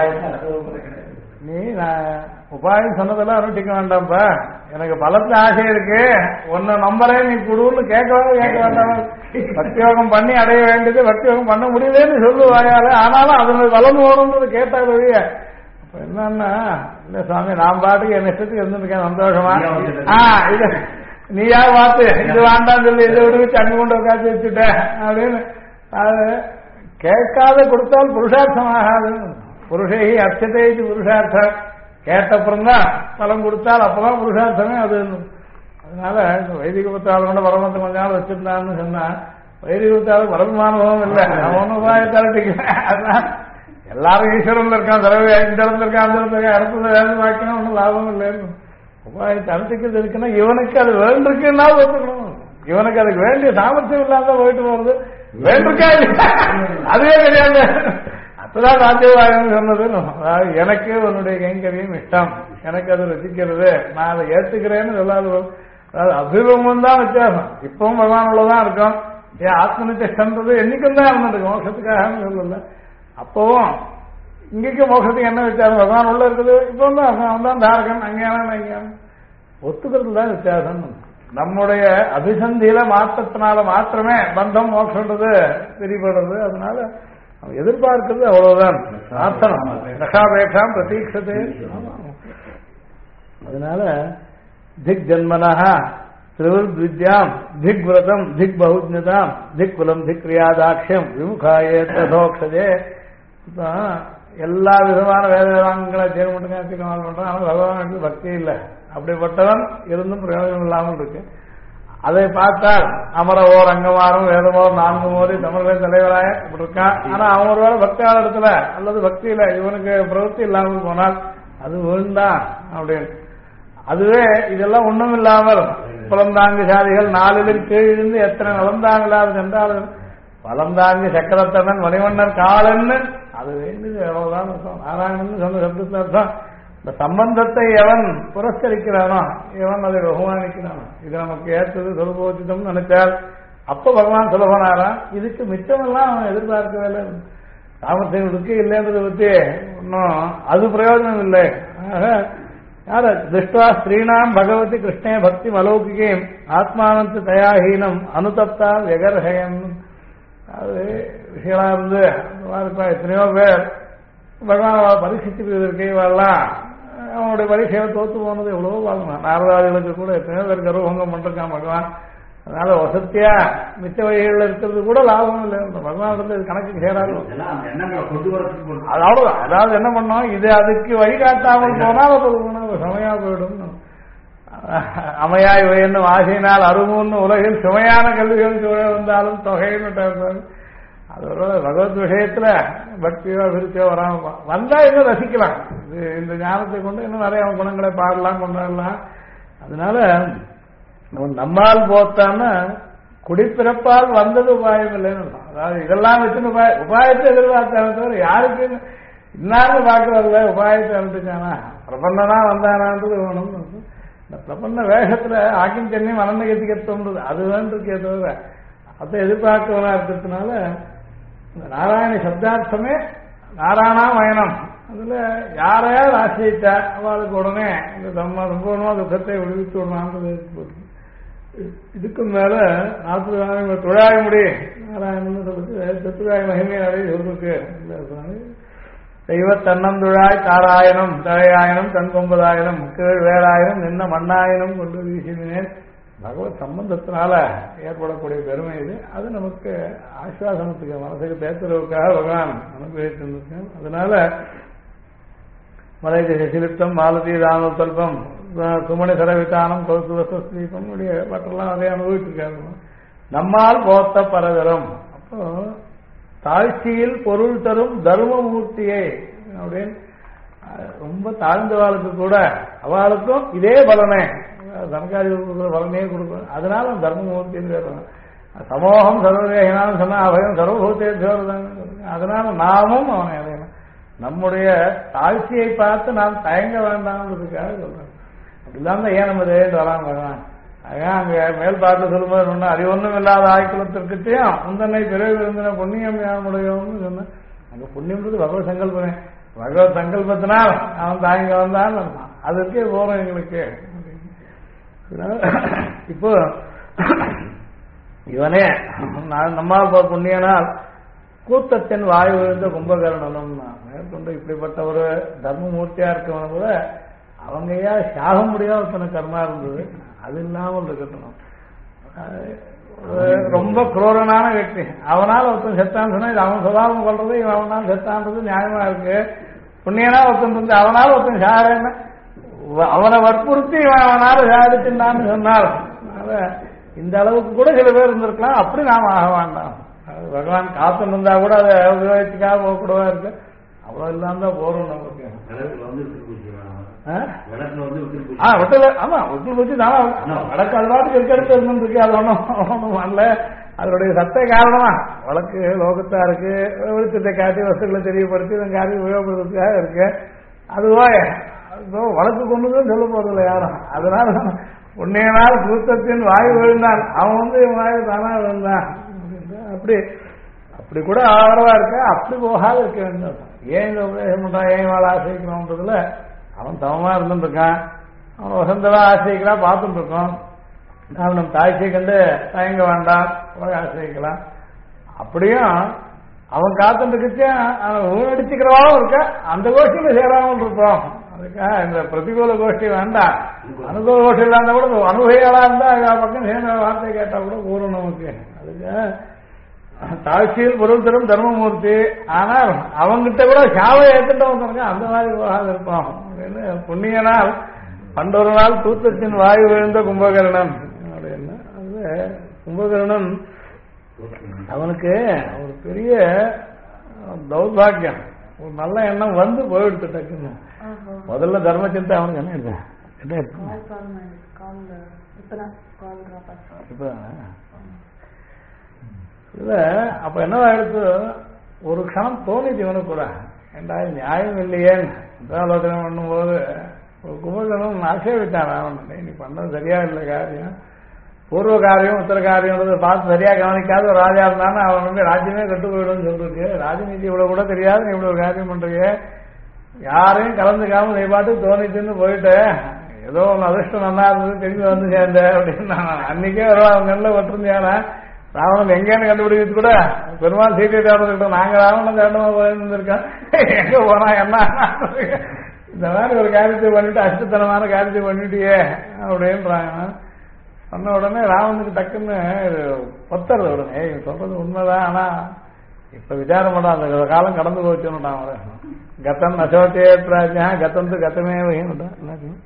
நீ உபாயம் சொன்னதெல்லாம் அனுட்டிக்க வேண்டாம்ப்பா. எனக்கு பலத்துல ஆசை இருக்கு, உன்னை நம்புறேன், நீ குடுன்னு கேட்க வேண்டாம். பக்தியோகம் பண்ணி அடைய வேண்டியது, பக்தியோகம் பண்ண முடியலன்னு சொல்லுவாயால. ஆனாலும் அதனுடைய பலம் ஓடுன்றது கேட்டால் வழிய என்னன்னா, இல்ல சுவாமி நான் பாட்டுக்கு என் இஷ்டத்துக்கு இருந்துருக்கேன் சந்தோஷமா. இது நீயா பார்த்து இது வேண்டாம் சொல்லி இதை விடுவிச்சு அங்க கொண்டு உட்காந்து வச்சுட்டேன் அப்படின்னு அது கேட்காத கொடுத்தால் புருஷார்த்தம் ஆகாது. புருஷை அர்ச்சத்தை புருஷார்த்தம் கேட்டப்புறம்தான் பலம் கொடுத்தால் அப்பதான் புருஷார்த்தமே அது. அதனால வைதிக புத்தாள் கொண்டு பரமத்தை கொஞ்ச நாள் வச்சிருந்தான்னு சொன்னா வைதிக புத்தாள் பரமானுபவம் இல்லை, அவன் உபாயத்தாரட்டிக்கிறேன். அதனால எல்லாரும் ஈஸ்வரன்ல இருக்கான், தடவை இந்த இடத்துல இருக்கான், அந்த இடத்துல இருக்கான், இடத்துல வேலை பார்க்கணும், ஒன்றும் லாபம் இல்லை. உபாயத்தை அனுப்பிக்கிறது இருக்குன்னா இவனுக்கு அது வேண்டிருக்குன்னா ஒத்துக்கணும். இவனுக்கு அதுக்கு வேண்டிய சாமர்த்தியம் இல்லாம போயிட்டு போறது வேண்டிருக்கா அதுவே கிடையாது. அப்பதான் ராஜ்யவாயம் சொன்னது. எனக்கு உன்னுடைய கைங்கரியம் இஷ்டம், எனக்கு அது ரசிக்கிறது, நான் அதை ஏத்துக்கிறேன்னு சொல்லாது. அதாவது அபிமுகம் தான் வித்தியாசம். இப்பவும் பகவான் உள்ளதான் இருக்கும். ஏன் ஆத்மனிஷ்டன்றது என்னைக்கும் தான் இருந்திருக்கு, மோட்சத்துக்காக சொல்லல. அப்பவும் இங்கேயும் மோட்சத்துக்கு என்ன வித்தியாசம்? பகவான் உள்ள இருக்குது, இப்போ தான் அவன் தான் தாரகன், அங்கேயான ஒத்துக்கிறது தான் வித்தியாசம். நம்முடைய அபிசந்தியில மாற்றத்தினால மாத்திரமே பந்தம் மோட்சன்றது தெரியப்படுறது. அதனால எதிர்பார்க்கிறது அவ்வளவுதான். ரகாபேஷாம் பிரதீட்சத்தை. அதனால திக் ஜன்மனா திரிவிருத் வித்யாம் திக் விரதம் திக் பகுஜதாம் திக் குலம் திக் கிரியாதாட்சியம் விமுகாயே ததோக்ஷதே. எல்லா விதமான வேதாங்களை சேர்மட்டுங்க பண்றான். ஆனால் பகவானுக்கு பக்தி இல்லை. அப்படிப்பட்டவன் இருந்தும் பிரயோஜனம் இல்லாமல் இருக்கு. அதை பார்த்தால் அமர ஓர் அங்கமாறும் வேதமோர் 4 மோதி தமிழக தலைவராய இப்படி இருக்கான். ஆனா அவன் ஒருவேளை பக்தியாளர் இடத்துல அல்லது பக்தியில இவனுக்கு பிரவൃத்தி இல்லாமல் போனால் அது விழுந்தான் அப்படின்னு. அதுவே இதெல்லாம் ஒண்ணும் இல்லாமல் புலந்தாங்கு சாதிகள் 4 கீழிருந்து எத்தனை நலந்தாங்களாவது சென்றாலும் வளர்ந்தாங்க சக்கரத்தனன் மணிவண்ணன் காலன்னு அது வேண்டியது எவ்வளவுதான் அர்த்தம். நாராயணன் சொன்ன சப்தத்துல அர்த்தம் இந்த சம்பந்தத்தை எவன் புரஸ்கரிக்கிறானோ எவன் அதை பகவானிக்கிறானோ இது நமக்கு ஏற்றது சுலபோச்சிதம் நினைச்சால் அப்ப பகவான் சுலபனாரான். இதுக்கு மிச்சமெல்லாம் அவன் எதிர்பார்க்கவே இல்லை. சாமர்த்தியம் இருக்கு இல்லைன்றதை பத்தி ஒன்னும் அது பிரயோஜனம் இல்லை. யார திருஷ்டா ஸ்ரீனாம் பகவதி கிருஷ்ணே பக்தி அலௌகிகேம் ஆத்மானந்து தயாஹீனம் அனுதப்தா வெகர்ஹயம். அது விஷயமா இருந்து எத்தனையோ பேர் பகவான் பரீட்சித்து இவெல்லாம் அவனுடைய பரீட்சையை தோத்து போனது எவ்வளவோ பார்க்கணும். நாரதாதிகளுக்கு கூட எத்தனையோ பேர் கர்வபங்கம் பண்ணிருக்கான் பகவான். அதனால வசத்தியா மிச்ச வழிகளில் இருக்கிறது கூட லாபம் இல்லை. பகவான் வந்து கணக்கு சேராது. அதாவது என்ன பண்ணோம், இது அதுக்கு வழிகாட்டாமல் போனால் அது சமையா போயிடும். அமையாய் என்னும் ஆசையினால் அருமுன்னு உலகில் சுமையான கல்விகள் வந்தாலும் தொகைன்னு அதோட பகவத் விஷயத்துல பக்தியோ அபிருத்தியோ வராம வந்தா இன்னும் ரசிக்கலாம். இந்த ஞானத்தை கொண்டு இன்னும் நிறைய குணங்களை பாடலாம் கொண்டாடலாம். அதனால நம்மால் போத்தான்னா குடிப்பிறப்பால் வந்தது உபாயம் இல்லைன்னு. அதாவது இதெல்லாம் வச்சு உபாயத்தை எதிர்பார்த்தாலும் தவிர யாருக்கு இன்னாரும் பார்க்கறதில்ல. உபாயத்தை அனுப்பிச்சானா பிரபந்தனா வந்தானான்றது வேணும். இந்த பிரபந்த வேகத்துல ஆக்கின் சென்னையும் மனந்த கத்திக்கிறது அது வேண்டிருக்கே தவிர அதை எதிர்பார்க்கவனா இருக்கிறதுனால நாராயண சப்தார்த்தமே நாராயணா மயனம். அதுல யாரையாவது ஆசிரியிட்டா அவளுக்கு உடனே இந்த சம்பூர்ணமா துக்கத்தை விடுவித்து விடலான்றது. இதுக்கு மேல 40 தொழாய முடி நாராயணன் சொல்லிட்டு தொழிலாய மகிமை நிறைய சொல்லிருக்கு. தெய்வ தன்னந்துழாய் தாராயணம் தழையாயனம் தன்கொம்பதாயனம் கீழ் வேளாயிரம் நின்ன மண்ணாயனம் கொண்டு வீசினேன். பகவத் சம்பந்தத்தினால ஏற்படக்கூடிய பெருமை இது. அது நமக்கு ஆஸ்வாசனத்துக்கு மனசுக்கு தேத்துறவுக்காக பகவான் அனுபவித்திருந்திருக்கேன். அதனால மலைக்கு சசிலிப்தம் மாலதி தானல் தல்பம் சுமணி சரவிதானம் கௌசுவஸ்தீபம் பற்றெல்லாம் அதை அனுபவிச்சிருக்காங்க. நம்மால் போத்த பரதரம். அப்போ தாழ்ச்சியில் பொருள் தரும் தர்மமூர்த்தியை அப்படின்னு ரொம்ப தாழ்ந்தவாளுக்கு கூட அவளுக்கும் இதே பலனை சமகாரி கொடுக்குற பலனையே கொடுக்கும். அதனால தர்மமூர்த்தின்னு பேர். சமூகம் சர்வதேகினாலும் சொன்னா அபயம் சர்வபூத்தே தேவதாங்க. அதனால நாமும் அவனை அடையணும். நம்முடைய தாழ்ச்சியை பார்த்து நாம் தயங்க வேண்டாம்ன்றதுக்காக சொல்றேன். அப்படிலாம் தான் ஏன் நம்ம தேர்ந்து வராங்க பகவான். அதான் அங்க மேல் பாட்டில் சொல்லும்போது சொன்னா அறிவொன்னும் இல்லாத ஆய்க்குலத்திற்கிட்டையும் முந்தன்னை பிறகு இருந்த புண்ணியம் யாமுடையோன்னு சொன்ன. அங்க புண்ணியம்ன்றது பகவத் சங்கல்பமே. பகவத் சங்கல்பத்தினால் அவன் தாங்க வந்தான் அதற்கே போறோம் எங்களுக்கு. இப்போ இவனே நம்மால் புண்ணியனால் கூத்தத்தின் வாயு விழுந்த கும்பகர்ணனும் மேற்கொண்டு இப்படிப்பட்ட ஒரு தர்மமூர்த்தியா இருக்கவன கூட அவங்கையா சாக முடியாத தன கர்மா இருந்தது. அது இல்லாமல் இருக்கட்டும். ரொம்ப குரோரனான வெற்றி. அவனால் ஒருத்தன் செத்தான்னு சொன்னா இது அவன் சுபாவம் கொள்றது இவன் அவனால் செத்தான்றது நியாயமா இருக்கு. புண்ணியனா ஒருத்தன் இருந்து அவனால் ஒருத்தன் சாகன்னு அவனை வற்புறுத்தி அவனால சாதிச்சுட்டான்னு சொன்னார். இந்த அளவுக்கு கூட சில பேர் இருந்திருக்கலாம். அப்படி நாம் ஆக வேண்டாம். பகவான் காத்து இருந்தா கூட அதை உபயோகிச்சுக்காக போகக்கூடவா இருக்கு. அவ்வளவு இல்லாம தான் போறோம் நமக்கு. விட்டல ஆமா விட்டு வச்சு வழக்கு அது பாட்டுக்கு இருக்கிறது இருந்துருக்கு. அது ஒன்றும் வரல. அதனுடைய சத்த காரணமா வழக்கு லோகத்தா இருக்கு. வெளிச்சத்தை காட்டி வசதிகளை தெரியப்படுத்தி இதன் காரியம் உபயோகப்படுத்துறதுக்காக இருக்கு. அதுவா வழக்கு கொண்டுதான் சொல்ல போறதில்லை யாரும். அதனால புண்ணியனால் கூத்தத்தின் வாயு விழுந்தான். அவன் இவன் வாயு தானா விழுந்தான். அப்படி அப்படி கூட ஆதரவா இருக்க. அப்படி போகாத இருக்க வேண்டும். ஏன் இந்த உபதேசம் பண்றான் ஏன் வாழ ஆசைக்கணும்ன்றதுல அவன் தவமா இருந்துருக்கான். அவன் வசந்தவா ஆசைக்கலாம் பார்த்துட்டு இருக்கோம். அவன் நம்ம தாய்ச்சியை கண்டு தயங்க வேண்டாம் ஆசைக்கலாம். அப்படியும் அவன் காத்துட்டு அவன் ஊனடிச்சுக்கிறவாவும் இருக்க. அந்த கோஷ்டியில சேராமல் இருப்போம். அதுக்காக இந்த பிரதிகூல கோஷ்டி வேண்டாம். அனுகூல கோஷ்டி இல்லாத கூட அனுபவிகளா இருந்தா பக்கம் சேர்ந்த வார்த்தை கேட்டா கூட கூறும் நமக்கு. அதுக்கு தாழ்ச்சியில் பொருள் தரும் தர்மமூர்த்தி. ஆனால் அவங்கிட்ட கூட சாவை ஏத்துட்டவங்க இருக்க. அந்த மாதிரி போகாது இருப்போம் அப்படின்னு புண்ணியனால் பண்டொரு நாள் தூத்தத்தின் வாயு விழுந்த கும்பகர்ணன் அப்படின்னு. அது கும்பகர்ணன் அவனுக்கு ஒரு பெரிய தௌர்பாகியம். ஒரு நல்ல எண்ணம் வந்து போயிடுத்து டக்குன்னு. முதல்ல தர்ம சிந்தை அவனுக்கு என்ன இருக்கு இல்ல. அப்ப என்னவா எடுத்து ஒரு க்ஷணம் தோணிச்சு இவனுக்கு கூட ஏண்டா நியாயம் இல்லையே ஆலோசனை பண்ணும்போது ஒரு கும்பகர்ணன் ஆட்சேபித்தான். அவன் நீ பண்ணது சரியா இல்லை காரியம். பூர்வ காரியம் உத்தர காரியம்ன்றதை பார்த்து சரியா கவனிக்காத ஒரு ராஜா இருந்தானே அவன் ராஜ்யமே கட்டு போயிடும்னு சொல்லிருக்கு. ராஜநீதி இவ்வளவு கூட தெரியாது. நீ இவ்வளவு காரியம் பண்றீங்க. யாரையும் கலந்துக்காம நீ பாட்டு தோணிச்சுன்னு போயிட்டு ஏதோ ஒன்று அதிர்ஷ்டம் நல்லா இருந்தது திரும்பி வந்து சேர்ந்த அப்படின்னு அன்னைக்கே அவங்க கண்ணில் விட்டுருந்தானா ராவணன் எங்கேன்னு கண்டுபிடிக்கிறது கூட பெருமாள் சீட்டை தேர்ந்தெடுக்கிட்டோம். நாங்க ராவணன் தேடமா போயிருந்திருக்கோம். எங்க போனா என்ன இந்த மாதிரி ஒரு காரியத்தை பண்ணிட்டு அஷ்டத்தனமான காரியத்தை பண்ணிட்டியே அப்படின்றாங்க. சொன்ன உடனே ராவனுக்கு டக்குன்னு பத்துறது உடனே சொல்றது உண்மைதான். ஆனா இப்ப விசாரம் பண்ணா அந்த காலம் கடந்து போச்சுன்னுட்டான். அவன் கத்தம் அசோத்தே பிராஜ்யா கத்தம் கத்தமே வகைன்னுட்டான்.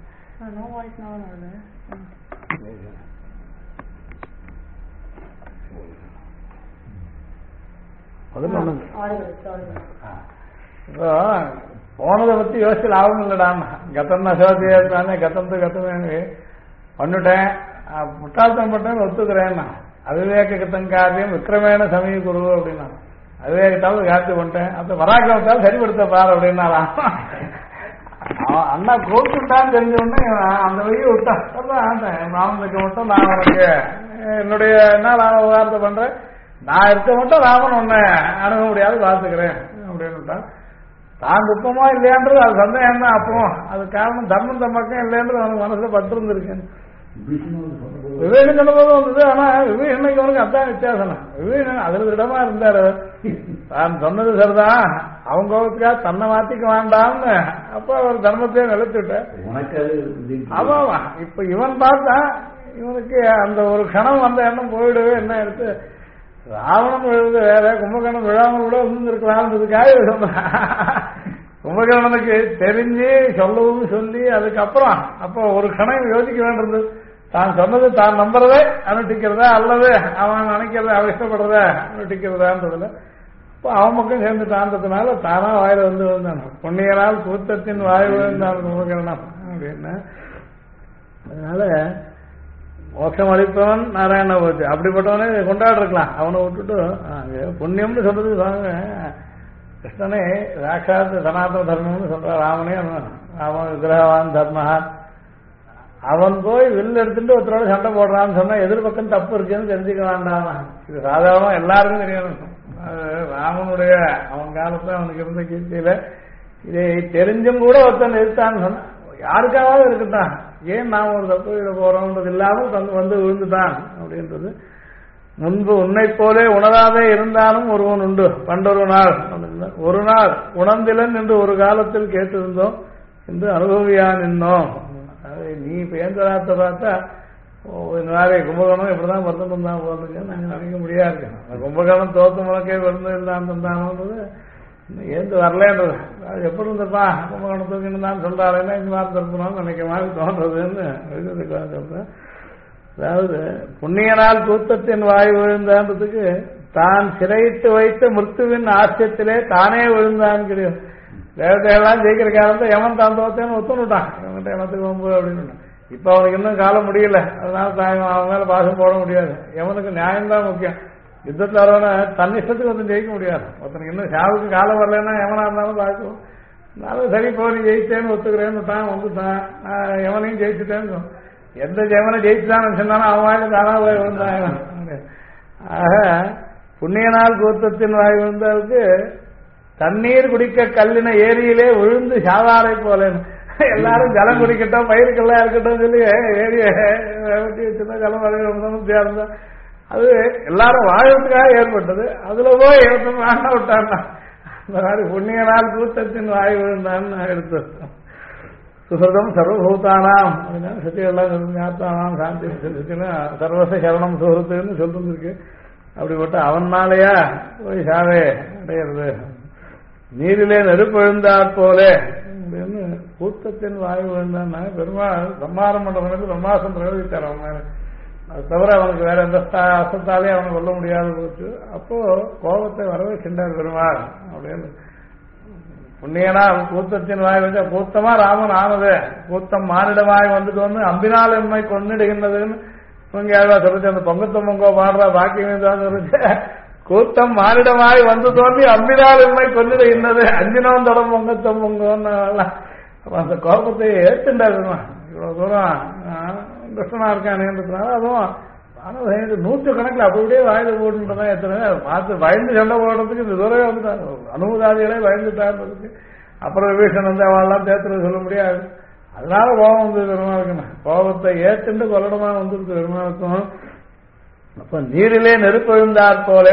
இப்போ போனதை பத்தி யோசிச்சு லாபம் இல்லடான். கத்தம் அசோத்தியே கத்தம் கத்தமே பண்ணிட்டேன். முட்டாள்தம் பட்டேன்னு ஒத்துக்கிறேன். அவிவேக கத்தம் காரியம் விக்ரமேன சமீப குரு அப்படின்னா அவிவேகத்தாலும் காத்து பண்ணிட்டேன். அந்த வராக்கிரமத்தாலும் சரிப்படுத்த பாரு அப்படின்னாரா. அண்ணா கோச்சுட்டான்னு தெரிஞ்ச உடனே அந்த வழியை விட்டான். ராமனுக்கு மட்டும் நான் உனக்கு என்னுடைய என்ன நான் உதாரணத்தை பண்றேன். நான் இருக்க மட்டும் ராமன் உன்னை அணுக முடியாது பார்த்துக்கிறேன் அப்படின்னு. தான் துப்பமா இல்லையான்றது அது சந்தேகம் தான். அப்போ அது காரணம் தர்மம் தம்மக்கம் இல்லைன்றது அவனுக்கு மனசுல பட்டிருந்திருக்கேன். விவேகம் சொன்னபோதும் வந்தது. ஆனா விவேகனுக்கு அவனுக்கு அதான் வித்தியாசம். விவேகன் அதுல இடமா இருந்தாரு. தான் சொன்னது சரிதான். அவங்க கோபத்துக்காக தன்னை மாத்திக்க வேண்டாம்னு அப்ப அவர் தர்மத்தையே நிலைத்துட்ட. ஆமா, இப்ப இவன் பார்த்தா இவனுக்கு அந்த ஒரு கணம் வந்த எண்ணம் போயிடவே என்ன எடுத்து ராவணன் விழுது வேற, கும்பகர்ணன் விழாமல் கூட இருந்திருக்கலாம்ன்றதுக்காக கும்பகர்ணனுக்கு தெரிஞ்சு சொல்லவும் சொல்லி அதுக்கப்புறம் அப்போ ஒரு கணம் யோசிக்க வேண்டியது, தான் சொன்னது தான் நம்புறதை அனுஷ்டிக்கிறதா அல்லது அவன் நினைக்கிறத அவன் இஷ்டப்படுறத அனுஷ்டிக்கிறதான்றதுல இப்போ அவன் பக்கம் சேர்ந்துட்டான்றதுனால தானா வாயில வந்தான். பொன்னியனால் கூத்தத்தின் வாய் விழுந்தான் கும்பகர்ணன் அப்படின்னு. அதனால மோட்சம் அளிப்பவன் நாராயண போச்சு, அப்படிப்பட்டவனே கொண்டாடிருக்கலாம். அவனை விட்டுட்டு புண்ணியம்னு சொல்றது வாங்க, கிருஷ்ணனே சாட்சாத் சனாதன தர்மம்னு சொல்றான். ராமனே ராமன் விக்கிரகவான் தர்மஹான், அவன் போய் வில்லு எடுத்துட்டு ஒருத்தரோட சண்டை போடுறான்னு சொன்னா எதிர்பக்கம் தப்பு இருக்குன்னு தெரிஞ்சுக்க வேண்டாமா? இது சாதாரணமா எல்லாருக்கும் தெரியணும். ராமனுடைய அவன் காலத்துல அவனுக்கு இருந்த கீர்த்தியில இதை தெரிஞ்சும் கூட ஒருத்தன் எடுத்தான்னு சொன்னா யாருக்காவது இருக்கட்டான், ஏன் நாம் ஒரு தப்பு போறோம்ன்றது இல்லாமல் வந்து விழுந்துட்டான் அப்படின்றது. முன்பு உன்னை போலே உணராதே இருந்தாலும் ஒருவன் உண்டு பண்டொரு நாள், ஒரு நாள் உணர்ந்திலன் என்று ஒரு காலத்தில் கேட்டிருந்தோம் என்று அனுபவியா நின்னோம். நீ பேந்தராத்த பார்த்தா இந்த மாதிரி கும்பகோணம் இப்படிதான் வருத்தம் தந்தான் போறதுக்கு நாங்கள் நினைக்க முடியாது. அந்த கும்பகோணம் தோத்து முழக்கே விருந்து இருந்தான் தந்தானது ஏந்து வரலன்றது. அது எப்படி இருந்தப்பா கும்பகோணத்துக்கு இருந்தான்னு சொல்றாருன்னா இந்த மாதிரி திருப்பணும்னு நினைக்க மாதிரி தோன்றதுன்னு சொல்றேன். அதாவது புண்ணியனால் கூத்தத்தின் வாய் விழுந்தான்றதுக்கு தான் சிறையிட்டு வைத்த மிருத்துவின் ஆசியத்திலே தானே விழுந்தான் கிடையாது. தேவதையெல்லாம் ஜெயிக்கிற காலத்தை எவன் தான் தோத்தேன்னு ஒத்துனுட்டான், எவன்கிட்ட எவத்துக்கு வம்பு அப்படின்னு. இப்ப அவனுக்கு இன்னும் காலம் முடியல, அதனால அவன் மேல பாசம் போட முடியாது. எவனுக்கு நியாயம்தான் முக்கியம். யுத்தத்தில் வரவன தன்னிஷ்டத்துக்கு வந்து ஜெயிக்க முடியாது. ஒருத்தனுக்கு இன்னும் சாவுக்கு காலம் வரலன்னா எவனா இருந்தாலும் பார்க்கும். அதனால சரி போ நீ ஜெயிச்சேன்னு ஒத்துக்கிறேன்னு தான் வந்துட்டான், எவனையும் ஜெயிச்சுட்டேன்னு. எந்த ஜெவனை ஜெயிச்சுதான் சொன்னாலும் அவன் வாயில தானா போய் விழுந்தான். ஆக புண்ணியனால் கூத்தத்தின் வாய் விழுந்ததுக்கு தண்ணீர் குடிக்க கல்லின ஏரியிலே விழுந்து சாதாரை போல எல்லாரும் ஜலம் குடிக்கட்டும் பயிருக்கெல்லாம் இருக்கட்டும் சொல்லி ஏரிய வெட்டி வச்சுருந்தா ஜலம் வரைக்கும் அது எல்லாரும் வாழறதுக்காக ஏற்பட்டது. அதுல போய் வேண்டாம் விட்டான்னா அந்த மாதிரி புண்ணியனால் கூத்தத்தின் வாய் விழுந்தான்னு எடுத்து சுகிருதம் சர்வபூதானாம் அப்படின்னா சத்தியெல்லாம் ஞாத்தானாம் சாந்தி சொல்லிச்சுன்னா சர்வச சரணம் சுகிருத்துன்னு சொல்லிருக்கு. அப்படிப்பட்ட அவனாலேயா போய் சாவே அடையிறது. நீரிலே நெருப்பு விழுந்தாற் போல அப்படின்னு கூத்தத்தின் வாய் விழுந்தான்னா பெருமாள் சம்மாரம் பண்றவனுக்கு பிரம்மாசம் பிரயோகித்தார். அவன் அது தவிர அவனுக்கு வேற எந்த அசத்தாலே அவனை கொல்ல முடியாத போச்சு. அப்போ கோபத்தை வரவே சென்றார் பெருமாள் அப்படின்னு. புண்ணியனால் கூத்தத்தின் வாய் வந்து கூத்தமா ராமன் ஆனது, கூத்தம் மானிடமாய் வந்துட்டு வந்து அம்பினால் எம்மை கொன்னிடுகின்றதுன்னு சொல்லிச்சு. அந்த பொங்கத்தம் பொங்கோ பாடுறா பாக்கியம் தான் சொல்லிச்சு. கூத்தம் மானிடமாய் வந்து தோன்றி அம்பினால் எம்மை கொன்னிடுகின்றது அஞ்சினோம் தடம் பொங்கத்தம் பொங்கோன்னு அந்த கோபத்தை ஏற்றுண்டாரு. இவ்வளவு தூரம் கிருஷ்ணனா இருக்கானேன்றதுனால அதுவும் நூற்று கணக்கில் அப்படியே வாயில போட்டுதான் எத்தனை பார்த்து பயந்து சண்டை போடுறதுக்கு இந்த தூரம் வந்துட்டாங்க. அனுமதாதிகளே பயந்துட்டான்றதுக்கு அப்புறம் விபீஷன் வந்து அவெல்லாம் தேர்தல் சொல்ல முடியாது. அதனால கோபம் வந்து பெருமாளுக்குண்ணா கோபத்தை ஏற்றுண்டு கொல்லடமா வந்துருக்கு பெருமாளுக்கும். அப்ப நீரிலே நெருப்பு விழுந்தாற் போல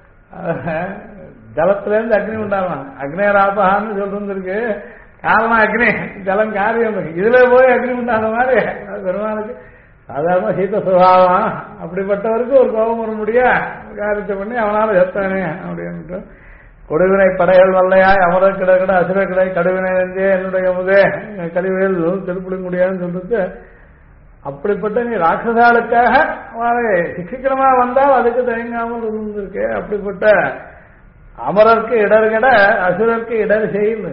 ஜலத்திலேருந்து அக்னி உண்டாகலாம். அக்னேராபகான்னு சொல்லிருக்கு. காரணம் அக்னி, ஜலம் காரியம். இதுல போய் அக்னி உண்டான மாதிரி பெருமாளுக்கு சாதாரண சீத்த சுபாவம். அப்படிப்பட்டவருக்கு ஒரு கோபம் வர முடியா காரியத்தை பண்ணி அவனால செத்தானே அப்படின்ட்டு. கொடுவினை படைகள் வல்லையாய் அமர கிடக்கிட அசுர கிடை கடுவினை நெஞ்சே என்னுடைய முதே கழிவுகள் திருப்பிட முடியாதுன்னு சொல்லிட்டு அப்படிப்பட்ட நீ ராட்சசாளுக்காக அவனை சிக்ஷிக்கணமா வந்தால் அதுக்கு தயங்காமல் இருந்திருக்கு. அப்படிப்பட்ட அமரருக்கு இடர்கிட அசுரருக்கு இடர் செய்யுது.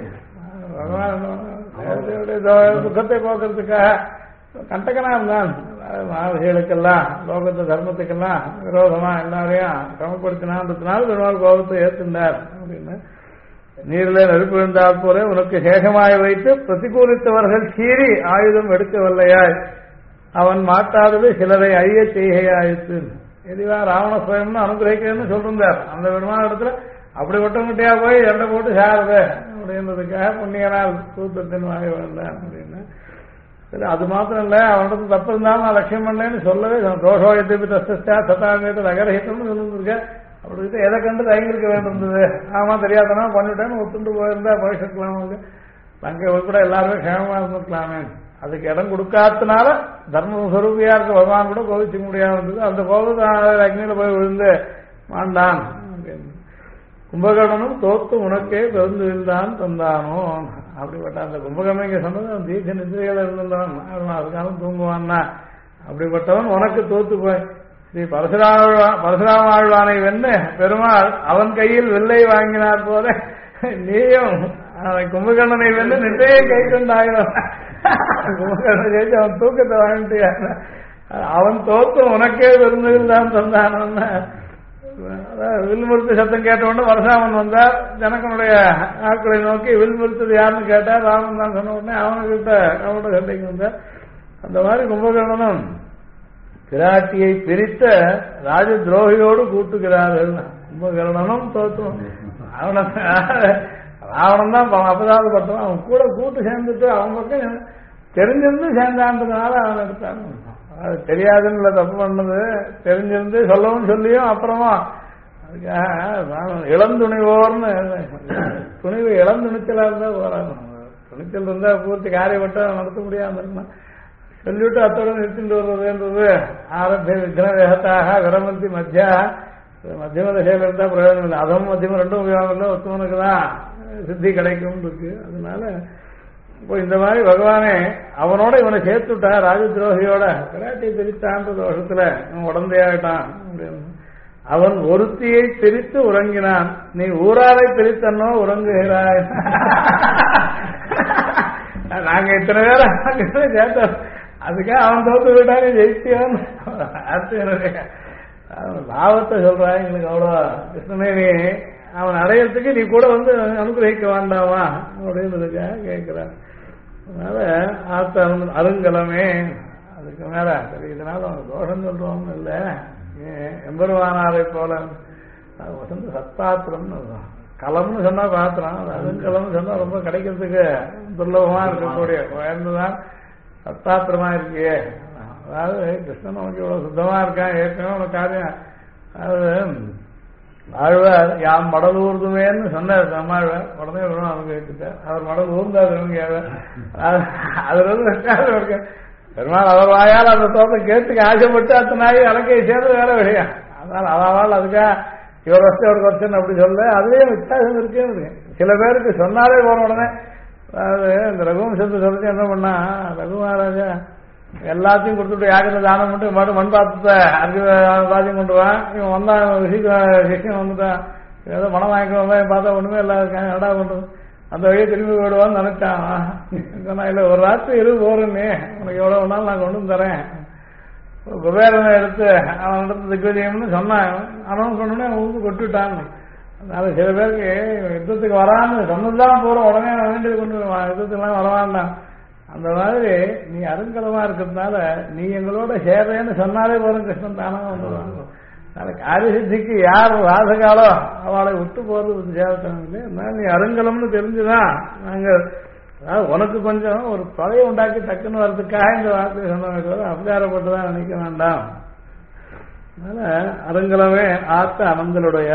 சுகத்தை போக்குறதுக்காக கண்டகனா இருந்தான். மகர்களுக்கெல்லாம் லோகத்தை தர்மத்துக்கெல்லாம் விரோதமா எல்லாரையும் சமப்படுத்தினான்றதுனால பெருமாள் கோபத்தை ஏற்றுண்டார் அப்படின்னு. நீரிலே நெருப்பு விழுந்தால் போல உனக்கு சேஷமாய் வைத்து பிரதிகூலித்தவர்கள் சீறி ஆயுதம் எடுக்கவில்லையாய் அவன் மாட்டாதது சிலரை ஐய செய்கையாயிற்று. எதுவா ராவண சுயம்னு அனுகிரகிக்கிறேன்னு சொல்லிருந்தார். அந்த பெருமான இடத்துல அப்படிப்பட்டவங்கிட்டயா போய் எண்ணெய் போட்டு சாருது அப்படின்றதுக்காக புண்ணியனால் கூத்தத்தின் வாய் விழுந்தான் அப்படின்னு. அது மாத்திரம் இல்ல, அவனிடத்து தப்பு இருந்தாலும் நான் லட்சியம் பண்ணேன்னு சொல்லவே தோஷோயத்தை தஸ்தா சதாங்கத்தை நகரஹித்தம்னு சொல்லிருக்க. அப்படி எதை கண்டு தயங்கிருக்க வேண்டியிருந்தது. ஆமா தெரியாதனா பண்ணிட்டேன்னு ஒத்துண்டு போயிருந்தா பழகிக்கலாம். அங்கே கூட எல்லாருமே கேமமா இருந்திருக்கலாமே. அதுக்கு இடம் கொடுக்காதனால தர்மஸ்வரூபியா இருக்க பகவான் கூட கோவிச்சுக்க முடியாம இருந்தது. அந்த கோபத்தை அக்னியில போய் விழுந்து மாண்டான். கும்பகர்ணனும் தோத்து உனக்கே பெருந்துதான் தந்தானோ. அப்படிப்பட்ட அந்த கும்பகர்ணன் இங்க சொன்னது அவன் தீர்க்க நிதிரையில இருந்திருந்தான். அதுக்காக தூங்குவான்னா அப்படிப்பட்டவன் உனக்கு தோத்து போய் ஸ்ரீ பரசுராம ஆழ்வானை வென்று பெருமாள் அவன் கையில் வில்லை வாங்கினார் போல நீயும் கும்பகர்ணனை வென்று நின்றையே கை கொண்டாயிரம். கும்பகர்ணனை ஜெயிச்சு அவன் தூக்கத்தை வாங்கிட்டியா. அவன் தோத்து உனக்கே பெருந்ததில் தான் தந்தானோன்னா வில்முறுத்து சத்தம் கேட்டவுடனே பரசுராமன் வந்தார். ஜனகனுடைய ஆட்களை நோக்கி வில்முறுத்தது யாருன்னு கேட்டார். ராமன் தான் சொன்ன உடனே அவனுக்கிட்ட அவனோட சண்டைக்கு வந்தார். அந்த மாதிரி கும்பகர்ணனும் பிராட்டியை பிரித்த ராஜ துரோகியோடு கூட்டுகிறார்கள். கும்பகர்ணனும் தோற்றும் ராவணன் தான் அப்பதாவது பட்டவன். அவன் கூட கூட்டு சேர்ந்துட்டு அவன் பக்கம் தெரிஞ்சிருந்து சேர்ந்தான்றதுனால அவன் எடுத்தான். அது தெரியாதுன்னு தப்பு பண்ணது தெரிஞ்சிருந்து சொல்லவும் சொல்லியும் அப்புறமா அதுக்காக இளந்துணிவோர்னு துணிவு இளந்துணிச்சலா இருந்தா போறாங்க. துணிச்சல் இருந்தா பூர்த்தி காரியப்பட்டா நடத்த முடியாம இருக்கணும். சொல்லிவிட்டு அத்தோட நிறுத்திட்டு வருவதுன்றது ஆரம்பிய விக்ன வேகத்தாக விரமந்தி மத்தியா மத்தியம தசையில இருந்தா பிரயோஜனம் இல்லை. அதுவும் மத்தியமம் ரெண்டும் உபயோகம் இல்லை. ஒத்துவனுக்கு தான் சித்தி கிடைக்கும் இருக்கு. அதனால இப்போ இந்த மாதிரி பகவானே அவனோட இவனை சேர்த்துட்டா ராஜ துரோகியோட பிராட்டியை பிரித்தான்ற தோஷத்துல இவன் உடந்தையாயிட்டான் அப்படின்னு. அவன் ஒருத்தியை பிரித்து உறங்கினான். நீ ஊராரை பிரித்தனோ உறங்குகிறாய். நாங்க இத்தனை பேரை சேர்த்தோம். அதுக்காக அவன் தோத்து விட்டானே ஜெயிச்சியான் லாபத்தை சொல்றான். எங்களுக்கு அவ்வளோ கிருஷ்ணனே நீ அவன் அடையறதுக்கு நீ கூட வந்து அனுகிரகிக்க வேண்டாமா அப்படின்றதுக்காக கேட்கிறான். அதனால ஆத்த அருங்கலமே அதுக்கு மேல சரி. இதனால அவன் தோஷம் சொல்றோம்னு இல்லை. எம்பெருமானாரை போல வசந்த சத்தாத்திரம்னு களம்னு சொன்னா பாத்திரம். அருங்கலம்னு சொன்னா ரொம்ப கிடைக்கிறதுக்கு துர்லபமா இருக்கக்கூடிய உயர்ந்துதான் சத்தாத்திரமா இருக்கியே. அதாவது கிருஷ்ணன் நமக்கு இவ்வளவு சுத்தமா இருக்கான். ஏற்கனவே உனக்கு காரியம் அதாவது ஆழ்வார் யாம் மடல் ஊர்துமேன்னு சொன்னார். நம்மாழ்வார் உடனே வரும் அவங்க கேட்டுட்டார். அவர் மடல் ஊர்ந்தார். அதுல இருந்து பெருமாள் அவர் வாயால் அந்த தோட்டத்தை கேட்டுக்கு ஆசைப்பட்டு அத்தனாயி அலக்கையை சேர்ந்து வேற விஷயம். அதனால அவள் அதுக்காக இவர் வருஷம் ஒரு வருஷம் அப்படி சொல்ல அதுலயே வித்தியாசம் இருக்கே இருக்கு. சில பேருக்கு சொன்னாலே போன உடனே அதாவது இந்த ரகுவம்சத்தை சொல்லிட்டு என்ன பண்ணா ரகுமகாராஜா எல்லாத்தையும் கொடுத்துட்டு யாருக்கு தானம் பண்ணிட்டு மறுபடியும் மண் பாத்திரத்தை அர்ஜு பாத்தியம் கொண்டு வா. இவன் வந்தான் விஷயம் வந்துட்டான். ஏதோ பணம் வாங்கிக்கணும் பார்த்தா ஒண்ணுமே எல்லாருக்காங்க நடா பண்றது. அந்த வழியை திரும்பி விடுவான்னு நினைச்சான். சொன்னா இல்ல ஒரு ராத்திரி இரு போறேன்னே உனக்கு எவ்வளவு வேணாலும் நான் கொண்டு வந்து தரேன். குபேரனை எடுத்து அவன் எடுத்து திக்விஜயம்னு சொன்னான். அவன் சொன்னோடனே அவன் ஊருக்கு கொட்டுட்டான். அதனால சில பேருக்கு யுத்தத்துக்கு வரான்னு சொன்னதுதான் போறோம். உடனே வேண்டியது கொண்டு யுத்தத்துக்குலாம் வரவான்டான். அந்த மாதிரி நீ அருங்கலமா இருக்கிறதுனால நீ எங்களோட சேர்றேன்னு சொன்னாலே போறோம். கிருஷ்ணன் தானா வந்துடுவாங்க. காரிய சித்திக்கு யார் ராசகாலோ அவளை விட்டு போறது சேவத்தனம் இல்லை. அதனால நீ அருங்கலம்னு தெரிஞ்சுதான் நாங்க உனக்கு கொஞ்சம் ஒரு தொலையை உண்டாக்கி டக்குன்னு வர்றதுக்காக இந்த வார்த்தையை சொன்ன அபகாரப்பட்டுதான் நினைக்க வேண்டாம். அதனால அருங்கலமே ஆத்த அனந்தலுடைய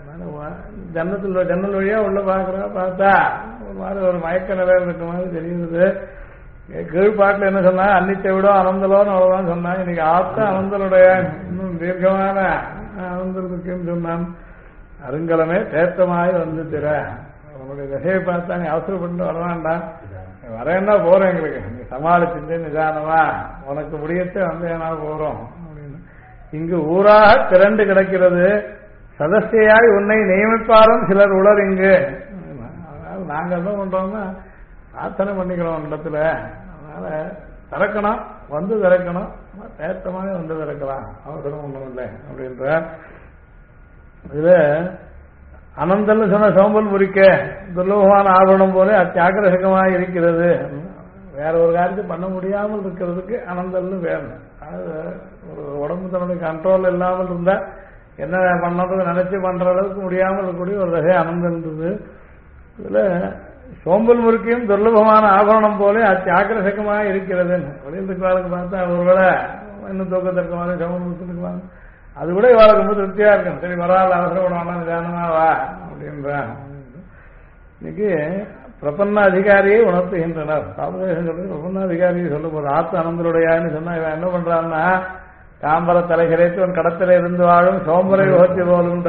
ஜன்னல் வழியா உள்ள பாக்குறா பார்த்தா ஒரு மாதிரி ஒரு மயக்க நிலையில் இருக்க மாதிரி தெரியுது. கீழ்பாட்டில் என்ன சொன்னா அன்னித்தை விட அனந்தலோன்னு அவ்வளவுதான் சொன்னாங்க. இன்னைக்கு ஆத்த அனந்தலுடைய இன்னும் தீர்க்கமான அனந்தலுக்குன்னு சொன்னான். அருங்கலமே தேத்தமாய் வந்து திற உன்னுடைய திசையை பார்த்தா நீ அவசரப்பட்டு வரவேண்டாம். வரேன்னா போறோம். எங்களுக்கு நீ சமாளிச்சுட்டு நிதானமா உனக்கு முடியத்தை வந்து ஏன்னா போறோம் அப்படின்னு. இங்கு ஊராக திரண்டு கிடக்கிறது. சதஸ்தையாய் உன்னை நியமிப்பாரும் சிலர் உலர் இங்கு. அதனால நாங்க என்ன பண்றோம்னா பிரார்த்தனை பண்ணிக்கிறோம் இடத்துல. அதனால திறக்கணும் வந்து திறக்கணும் தேத்தமாக வந்து திறக்கலாம் அவசரம் ஒன்றும் இல்லை அப்படின்ற இதுல அனந்தல்னு சொன்ன சோம்பல் முறிக்க துர்லபமான ஆபரணம் போல அத்தியாகிரகமாக இருக்கிறது. வேற ஒரு காரியத்தை பண்ண முடியாமல் இருக்கிறதுக்கு அனந்தல்னு வேணும். அது ஒரு உடம்பு தன்னுடைய கண்ட்ரோல் இல்லாமல் இருந்தா என்ன பண்ணது நினைச்சு பண்ற அளவுக்கு முடியாமல் இருக்கக்கூடிய ஒரு வகை அனந்தன்றது. இதுல சோம்பல் முறுக்கியும் துர்லபமான ஆபரணம் போல அத்தியாகிரகமாக இருக்கிறது. வெளியில் இருக்கிறவர்களுக்கு பார்த்தா ஒருவேளை இன்னும் தூக்கத்திற்குவாங்க சோம்பல் முறுக்கிருக்குவாங்க. அது கூட இவாளுக்கு ரொம்ப திருப்தியா இருக்கும். சரி பரவாயில்ல, அவசரப்படணும், நிதானமா வா அப்படின்றான். இன்னைக்கு பிரபன்ன அதிகாரியை உணர்த்துகின்றனர். சாதுதேசம் சொல்றது பிரபன்ன அதிகாரியை சொல்ல போது ஆத்து அனந்தருடையான்னு சொன்னா இவன் என்ன பண்றான்னா, தாம்பர தலைகரைத்து கடத்தில இருந்து வாழும் சோம்பரை யோகத்தி போலும்